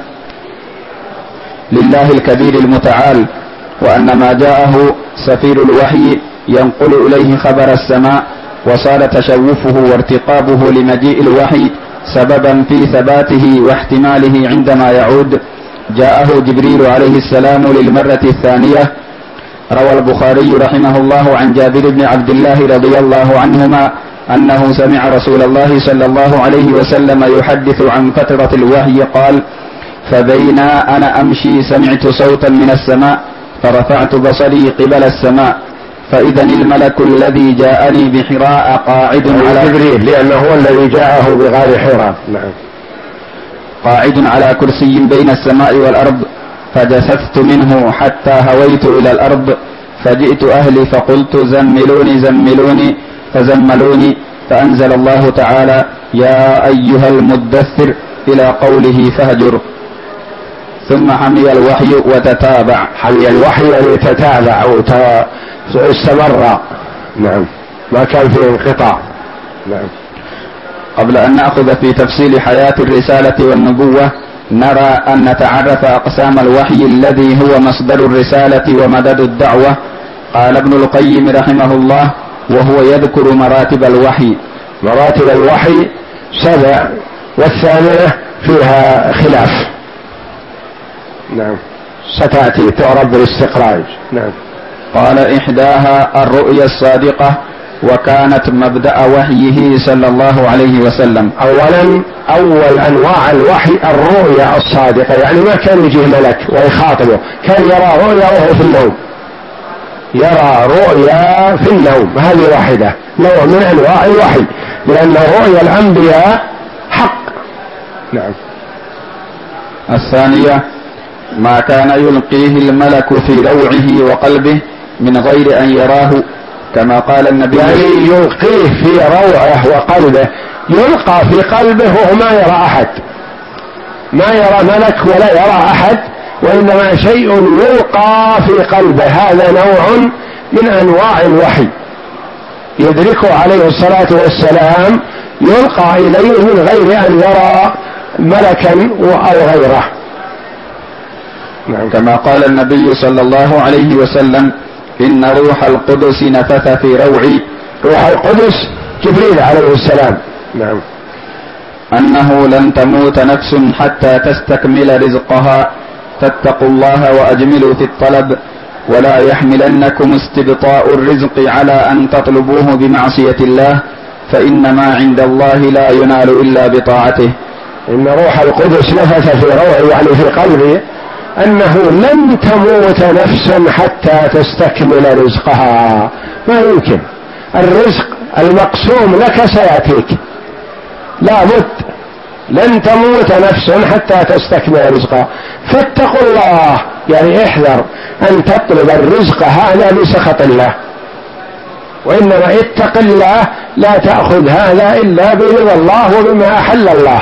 لله الكبير المتعال، وأن ما جاءه سفير الوحي ينقل إليه خبر السماء، وصار تشوفه وارتقابه لمجيء الوحي سببا في ثباته واحتماله عندما يعود. جاءه جبريل عليه السلام للمرة الثانية. روى البخاري رحمه الله عن جابر بن عبد الله رضي الله عنهما أنه سمع رسول الله صلى الله عليه وسلم يحدث عن فترة الوحي قال: فبينا أنا أمشي سمعت صوتا من السماء فرفعت بصري قبل السماء فإذا الملك الذي جاءني بحراء قاعد على جبريل، لأنه هو الذي جاءه بغار حراء، نعم، قاعد على كرسي بين السماء والأرض، فجسست منه حتى هويت إلى الأرض، فجئت أهلي فقلت: زملوني زملوني، فزملوني، فأنزل الله تعالى: يا أيها المدثر إلى قوله فهجر. ثم حمي الوحي وتتابع. حمي الوحي أن يتتابع واستمر، نعم، ما كان فيه انقطاع، نعم. قبل أن نأخذ في تفصيل حياة الرسالة والنبوة نرى أن نتعرف أقسام الوحي الذي هو مصدر الرسالة ومدد الدعوة. قال ابن القيم رحمه الله: وهو يذكر مراتب الوحي. مراتب الوحي سبع، والثامنة فيها خلاف، نعم، ستأتي تعرف بالاستخراج، نعم. قال: إحداها الرؤيا الصادقة، وكانت مبدأ وحيه صلى الله عليه وسلم. أولا أول أنواع الوحي الرؤيا الصادقة، يعني ما كان يجيه ملك ويخاطبه، كان يرى رؤيا وهو في النوم، يرى رؤيا في النوم، هذه واحدة نوع من أنواع الوحي، لأن رؤيا الأنبياء حق، نعم. الثانية ما كان يلقيه الملك في روعه وقلبه من غير أن يراه، كما قال النبي، يعني يلقيه في روعه وقلبه، يلقى في قلبه وهو ما يرى أحد، ما يرى ملك ولا يرى أحد، وإنما شيء يلقى في قلبه، هذا نوع من أنواع الوحي يدركه عليه الصلاة والسلام، يلقى إليه من غير أن يرى ملكا أو غيره، نعم. كما قال النبي صلى الله عليه وسلم: إن روح القدس نفث في روعي. روح القدس جبريل عليه السلام، نعم. أنه لن تموت نفس حتى تستكمل رزقها، فاتقوا الله وأجملوا في الطلب، ولا يحملنكم استبطاء الرزق على أن تطلبوه بمعصية الله، فإنما عند الله لا ينال إلا بطاعته. إن روح القدس نفث في روعي، يعني في قلبي، أنه لن تموت نفس حتى تستكمل رزقها، ما يمكن، الرزق المقسوم لك سيأتيك، لا بد، لن تموت نفس حتى تستكمل رزقها، فاتقوا الله، يعني احذر أن تطلب الرزق هذا بسخط الله، وإنما اتق الله، لا تأخذ هذا إلا برضا الله وبما أحل الله.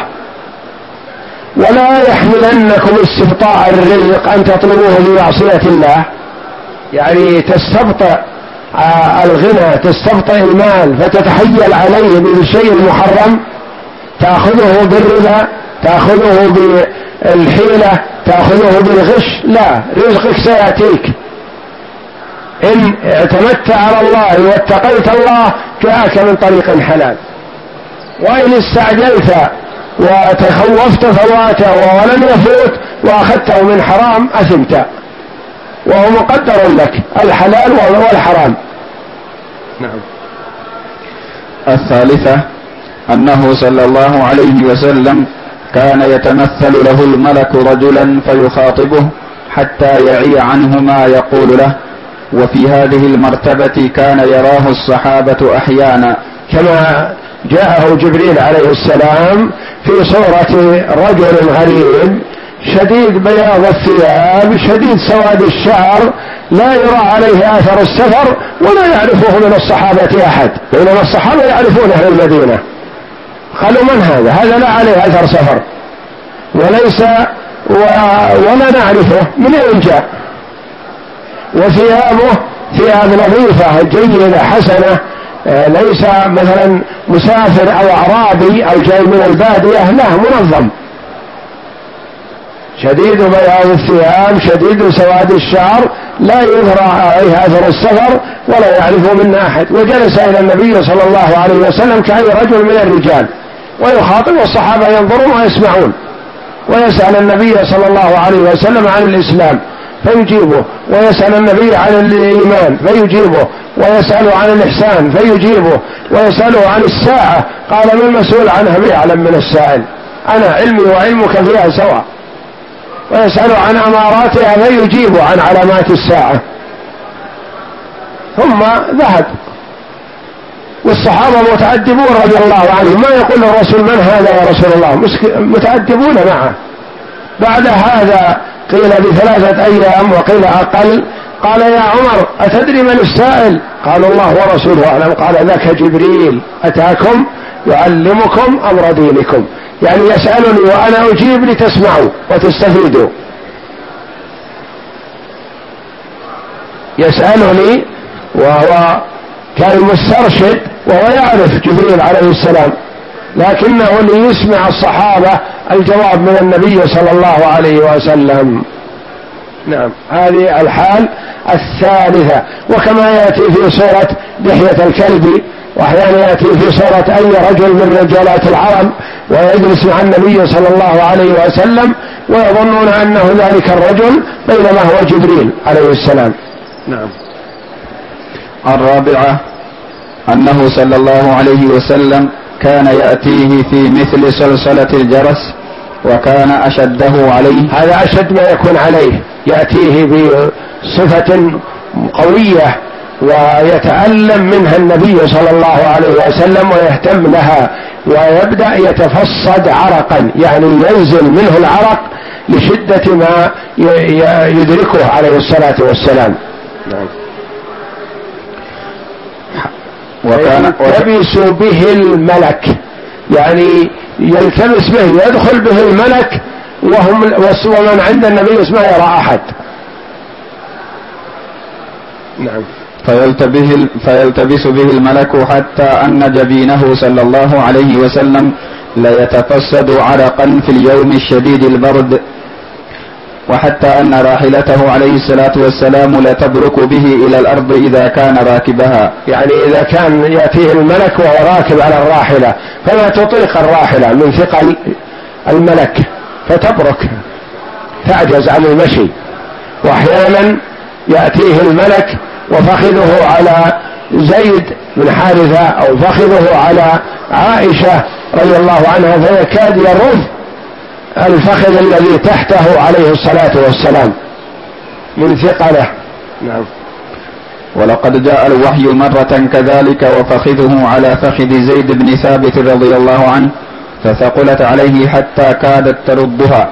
ولا يحملنكم استبطاء الرزق أن تطلبوه بمعصية الله، يعني تستبطئ الغنى، تستبطئ المال فتتحيل عليه بالشيء المحرم، تأخذه بالربا، تأخذه بالحيلة، تأخذه بالغش، لا، رزقك سيأتيك إن اعتمدت على الله واتقيت الله جاءك من طريق حلال، وإن استعجلت وتخوفت فواته ولم يفوت وأخذته من حرام أثمت، وهو مقدر لك الحلال والحرام. نعم. الثالثة أنه صلى الله عليه وسلم كان يتمثل له الملك رجلا فيخاطبه حتى يعي عنه ما يقول له، وفي هذه المرتبة كان يراه الصحابة أحيانا، كما جاءه جبريل عليه السلام في صورة رجل غريب شديد بياض الثياب شديد سواد الشعر لا يرى عليه آثر السفر ولا يعرفه من الصحابة أحد، بينما الصحابة يعرفونه في المدينة. قالوا من هذا؟ هذا لا عليه أثر سفر وليس و... ولا نعرفه من أين جاء، وثيابه ثياب نظيفة جيدة حسنة، ليس مثلا مسافر أو أعرابي أو جاي من البادية، لا، منظم شديد بياض الثياب شديد سواد الشعر لا يظهر عليه أثر السفر ولا يعرفه منا أحد. وجلس إلى النبي صلى الله عليه وسلم كأي رجل من الرجال ويخاطب، والصحابة ينظرون ويسمعون، ويسأل النبي صلى الله عليه وسلم عن الإسلام فيجيبه، ويسأل النبي عن الإيمان فيجيبه، ويسأل عن الإحسان فيجيبه، ويسأله عن الساعة قال من المسؤول عنها بأعلم من السائل، أنا علمي وعلمك فيها سواء، ويسأله عن أماراتها فيجيبه عن علامات الساعة. ثم ذهب، والصحابة متأدبون رضي الله عنهم، ما يقول الرسول من هذا يا رسول الله، متأدبون معه. بعد هذا قيل بثلاثة أيام وقيل أقل، قال يا عمر أتدري من السائل؟ قال الله ورسوله أعلم. قال ذاك جبريل أتاكم يعلمكم أمر دينكم، يعني يسألني وأنا أجيب لتسمعوا وتستفيدوا، يسألني وهو كان مسترشد وهو يعرف جبريل عليه السلام، لكنه ليسمع الصحابة الجواب من النبي صلى الله عليه وسلم. نعم، هذه الحال الثالثة. وكما يأتي في صورة دحية الكلب، وأحيانا يأتي في صورة أي رجل من رجالات العرب ويجلس مع النبي صلى الله عليه وسلم ويظنون أنه ذلك الرجل بينما هو جبريل عليه السلام. نعم. الرابعة أنه صلى الله عليه وسلم كان يأتيه في مثل صلصلة الجرس وكان أشده عليه، هذا أشد ما يكون عليه، يأتيه بصفة قوية ويتألم منها النبي صلى الله عليه وسلم ويهتم لها، ويبدأ يتفصد عرقا، يعني ينزل منه العرق لشدة ما يدركه عليه الصلاة والسلام. نعم. وكان يلتبس به الملك، يعني يلتبس به يدخل به الملك، وهم ومن عند النبي ما يرى أحد. نعم. فيلتبس, فيلتبس به الملك حتى أن جبينه صلى الله عليه وسلم ليتفسد عرقا في اليوم الشديد البرد، وحتى أن راحلته عليه الصلاة والسلام لتبرك به إلى الأرض إذا كان راكبها، يعني إذا كان يأتيه الملك وهو راكب على الراحلة فلا تطيق الراحلة من ثقل الملك فتبرك تعجز عن المشي. وأحيانا يأتيه الملك وفخذه على زيد بن حارثة أو فخذه على عائشة رضي الله عنها فيكاد يرف الفخذ الذي تحته عليه الصلاة والسلام من ثقله. نعم. ولقد جاء الوحي مرة كذلك وفخذه على فخذ زيد بن ثابت رضي الله عنه فثقلت عليه حتى كادت تردها.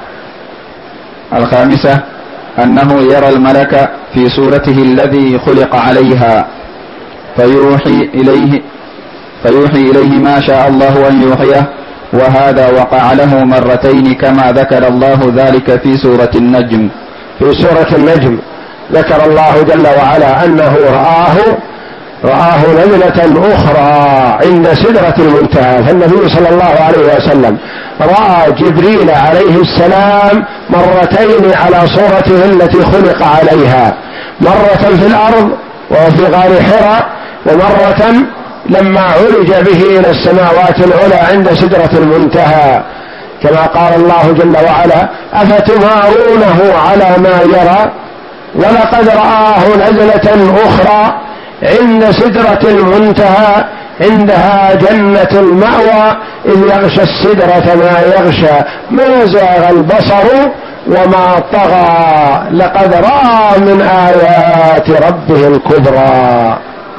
الخامسة أنه يرى الملك في صورته الذي خلق عليها فيوحي إليه فيوحي إليه ما شاء الله أن يوحيه، وهذا وقع له مرتين كما ذكر الله ذلك في سورة النجم. في سورة النجم ذكر الله جل وعلا أنه رآه رآه نزلة أخرى عند سدرة المنتهى. فالنبي صلى الله عليه وسلم رأى جبريل عليه السلام مرتين على صورته التي خلق عليها، مرة في الأرض وهو في غار حراء، ومرة لما عرج به إلى السماوات العلى عند سدرة المنتهى، كما قال الله جل وعلا: أفتمارونه على ما يرى ولقد رآه نزلة أخرى عند سدرة المنتهى عندها جنة المأوى إذ يغشى السدرة ما يغشى ما زاغ البصر وما طغى لقد رأى من آيات ربه الكبرى.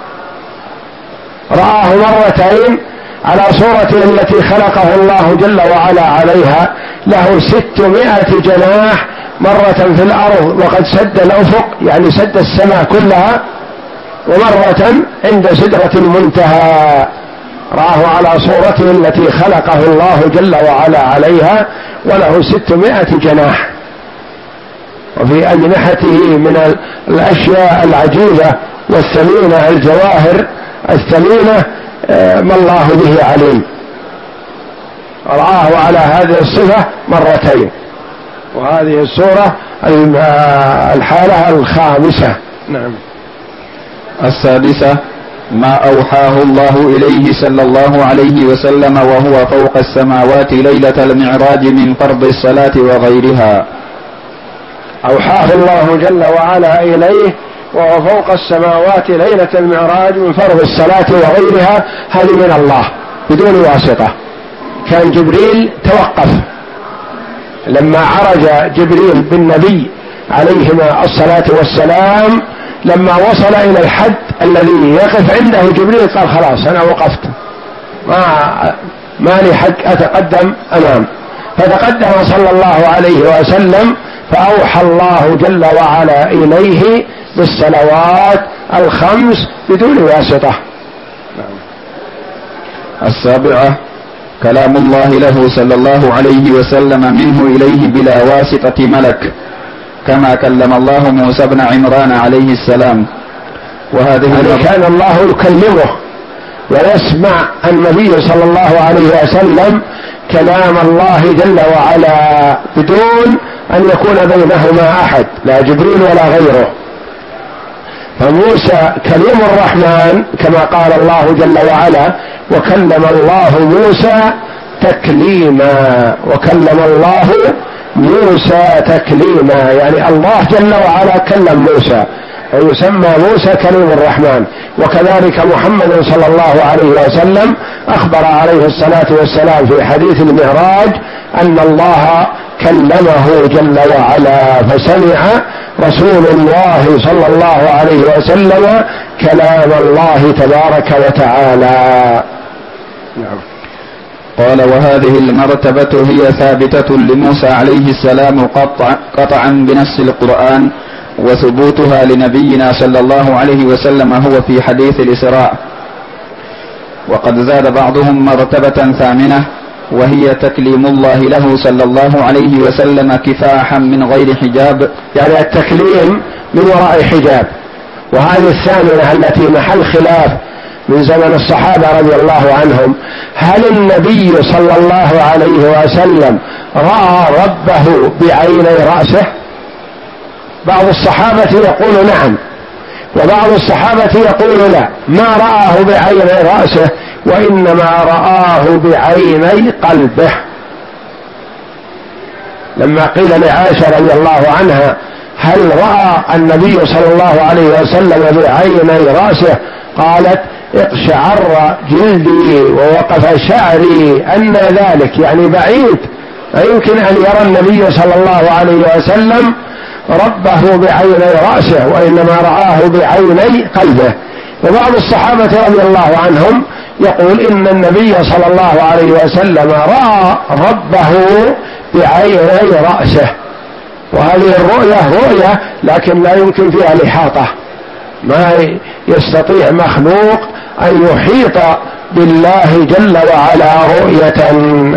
رآه مرتين على صورته التي خلقه الله جل وعلا عليها، له ستمائة جناح، مرة في الأرض وقد سد الأفق يعني سد السماء كلها، ومرة عند سدرة المنتهى رآه على صورته التي خلقه الله جل وعلا عليها، وله ستمائة جناح. وفي أجنحته من الأشياء العجيبة والثمينة الجواهر الثمينة ما الله به عليم. رآه على هذه الصفة مرتين. وهذه السورة الحالة الخامسة. نعم. السادسة: ما أوحاه الله إليه صلى الله عليه وسلم وهو فوق السماوات ليلة المعراج من فرض الصلاة وغيرها. أوحاه الله جل وعلا إليه وهو فوق السماوات ليلة المعراج من فرض الصلاة وغيرها، هذه من الله بدون واسطة. كان جبريل توقف لما عرج جبريل بالنبي عليهما الصلاة والسلام، لما وصل إلى الحد الذي يقف عنده جبريل قال: خلاص أنا وقفت، ما ما لي حق أتقدم أمام. فتقدم صلى الله عليه وسلم فأوحى الله جل وعلا إليه بالصلوات الخمس بدون واسطة. السابعة: كلام الله له صلى الله عليه وسلم منه إليه بلا واسطة ملك، كما كلم الله موسى بن عمران عليه السلام. وهذه يعني كان الله يكلمه ويسمع النبي صلى الله عليه وسلم كلام الله جل وعلا بدون أن يكون بينهما أحد، لا جبريل ولا غيره. فموسى كليم الرحمن كما قال الله جل وعلا: وكلم الله موسى تكليما. وكلم الله موسى تكليما، يعني الله جل وعلا كلم موسى، ويسمى موسى كليم الرحمن. وكذلك محمد صلى الله عليه وسلم أخبر عليه الصلاة والسلام في حديث المعراج أن الله كلمه جل وعلا، فسمع رسول الله صلى الله عليه وسلم كلام الله تبارك وتعالى. نعم. قال: وهذه المرتبة هي ثابتة لموسى عليه السلام قطع قطعا بنص القرآن، وثبوتها لنبينا صلى الله عليه وسلم هو في حديث الإسراء. وقد زاد بعضهم مرتبة ثامنة، وهي تكليم الله له صلى الله عليه وسلم كفاحا من غير حجاب، يعني التكليم من وراء حجاب. وهذه الثامنة التي محل خلاف من زمن الصحابة رضي الله عنهم: هل النبي صلى الله عليه وسلم رأى ربه بعيني رأسه؟ بعض الصحابة يقول نعم، وبعض الصحابة يقول لا، ما رآه بعيني رأسه وإنما رآه بعيني قلبه. لما قيل لعائشة رضي الله عنها: هل رأى النبي صلى الله عليه وسلم بعيني رأسه؟ قالت: اقشعر جلدي ووقف شعري أن ذلك، يعني بعيد، لا يمكن أن يرى النبي صلى الله عليه وسلم ربه بعيني رأسه، وإنما رآه بعيني قلبه. وبعض الصحابة رضي الله عنهم يقول إن النبي صلى الله عليه وسلم رأى ربه بعيني رأسه. وهذه الرؤية رؤية لكن لا يمكن فيها الإحاطة، ما يستطيع مخلوق أن يحيط بالله جل وعلا رؤية.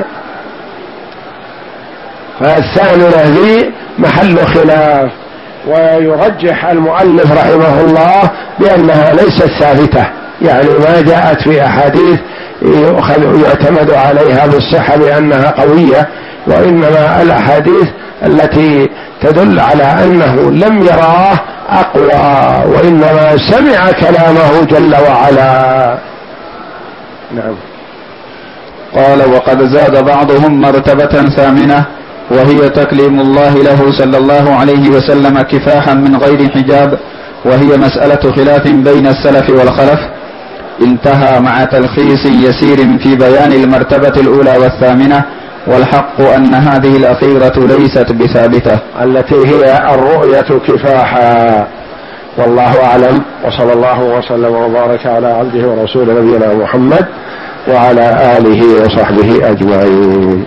فالثامنة ذي محل خلاف، ويرجح المؤلف رحمه الله بأنها ليست ثابتة، يعني ما جاءت في أحاديث يؤخذ يعتمد عليها بالصحة بأنها قوية، وإنما الأحاديث التي تدل على أنه لم يراه أقوى، وإنما سمع كلامه جل وعلا. نعم. قال: وقد زاد بعضهم مرتبة ثامنة، وهي تكليم الله له صلى الله عليه وسلم كفاحا من غير حجاب، وهي مسألة خلاف بين السلف والخلف، انتهى مع تلخيص يسير في بيان المرتبة الأولى والثامنة، والحق أن هذه الأخيرة ليست بثابتة، التي هي الرؤية كفاحا. والله أعلم، وصلى الله وسلم وبارك على عبده ورسوله نبينا محمد وعلى آله وصحبه أجمعين.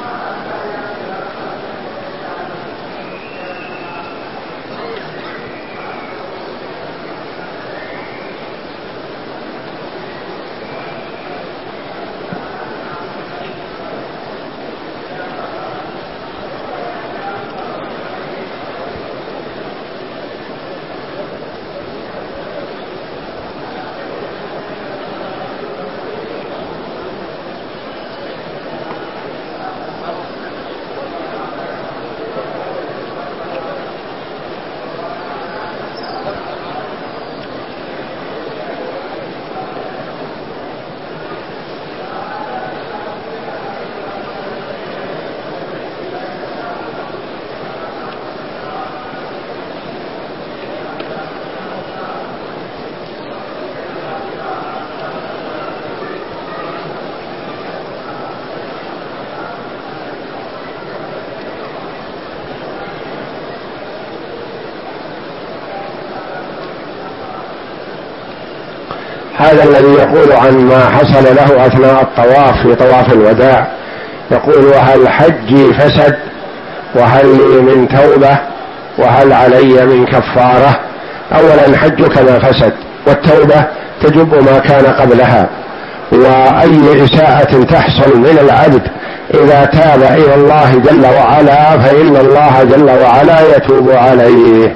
هذا الذي يقول عن ما حصل له أثناء الطواف في طواف الوداع، يقول: وهل حجي فسد؟ وهل لي من توبة؟ وهل علي من كفارة؟ أولا حجك ما فسد، والتوبة تجب ما كان قبلها، وأي إساءة تحصل من العبد إذا تاب إلى الله جل وعلا فإن الله جل وعلا يتوب عليه.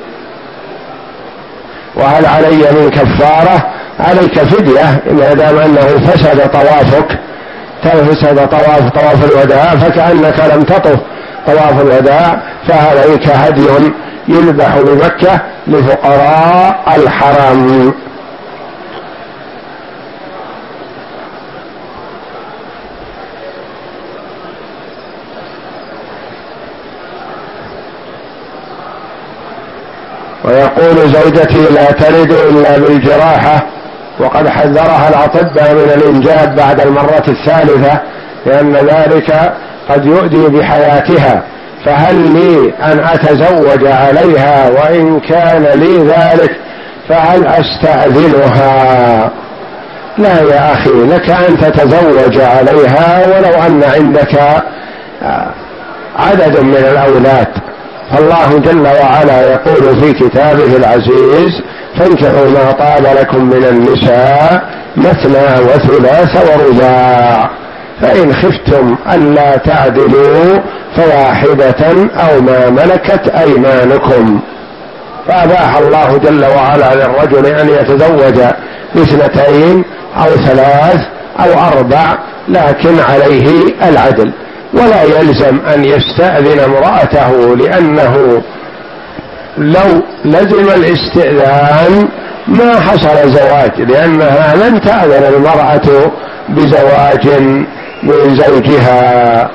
وهل علي من كفارة؟ عليك فدية ما دام أنه فسد طوافك، فسد طواف طواف الوداع فكأنك لم تطف طواف الوداع، فعليك هدي يذبح بمكة لفقراء الحرم. ويقول: زوجتي لا تلد إلا بالجراحة، وقد حذرها الأطباء من الإنجاب بعد المرة الثالثة لأن ذلك قد يؤدي بحياتها، فهل لي أن أتزوج عليها؟ وإن كان لي ذلك فهل أستأذنها؟ لا يا أخي، لك أن تتزوج عليها ولو أن عندك عدد من الأولاد، فالله جل وعلا يقول في كتابه العزيز: فانكحوا ما طاب لكم من النساء مثنى وثلاث ورباع، فإن خفتم ألا تعدلوا فواحدة أو ما ملكت أيمانكم. فأباح الله جل وعلا للرجل أن يتزوج باثنتين أو ثلاث أو أربع، لكن عليه العدل، ولا يلزم أن يستأذن امرأته، لأنه لو لزم الاستئذان ما حصل زواج، لأنها لن تأذن المرأة بزواج من زوجها.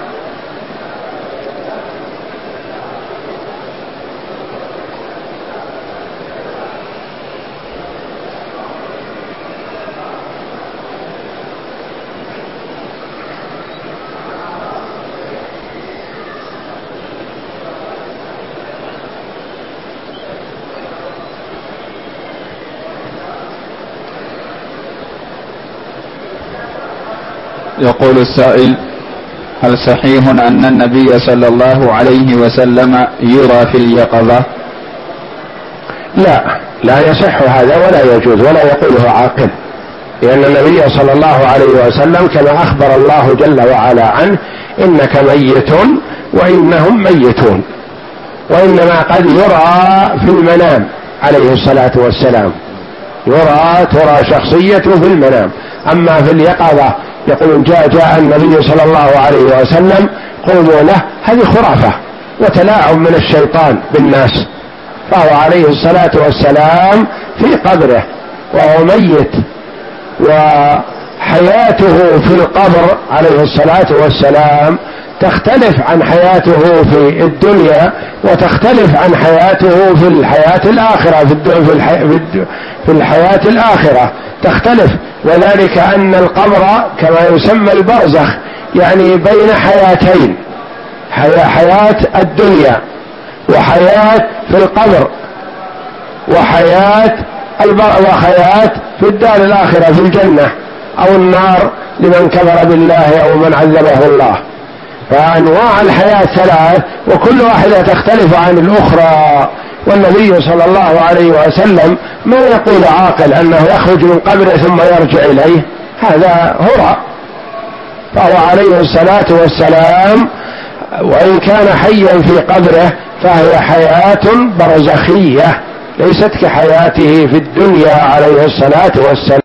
يقول السائل: هل صحيح أن النبي صلى الله عليه وسلم يرى في اليقظة؟ لا، لا يصح هذا ولا يجوز ولا يقوله عاقل، لأن النبي صلى الله عليه وسلم كما أخبر الله جل وعلا عنه: إنك ميت وإنهم ميتون، وإنما قد يرى في المنام عليه الصلاة والسلام، يرى ترى شخصيته في المنام. أما في اليقظة يقول جاء جاء النبي صلى الله عليه وسلم قوموا له، هذه خرافة وتلاعب من الشيطان بالناس. فهو عليه الصلاة والسلام في قبره وهو ميت، وحياته في القبر عليه الصلاة والسلام تختلف عن حياته في الدنيا، وتختلف عن حياته في الحياة الآخرة في في الحياة الآخرة تختلف. وذلك أن القبر كما يسمى البرزخ يعني بين حياتين، حياة الدنيا وحياة في القبر وحياة وحياة في الدار الآخرة في الجنة أو النار لمن كفر بالله أو من عذبه الله. فأنواع الحياة ثلاث وكل واحدة تختلف عن الأخرى. والنبي صلى الله عليه وسلم ما يقول عاقل أنه يخرج من قبره ثم يرجع إليه، هذا هراء. فهو عليه الصلاة والسلام وإن كان حيا في قبره فهي حياة برزخية ليست كحياته في الدنيا عليه الصلاة والسلام.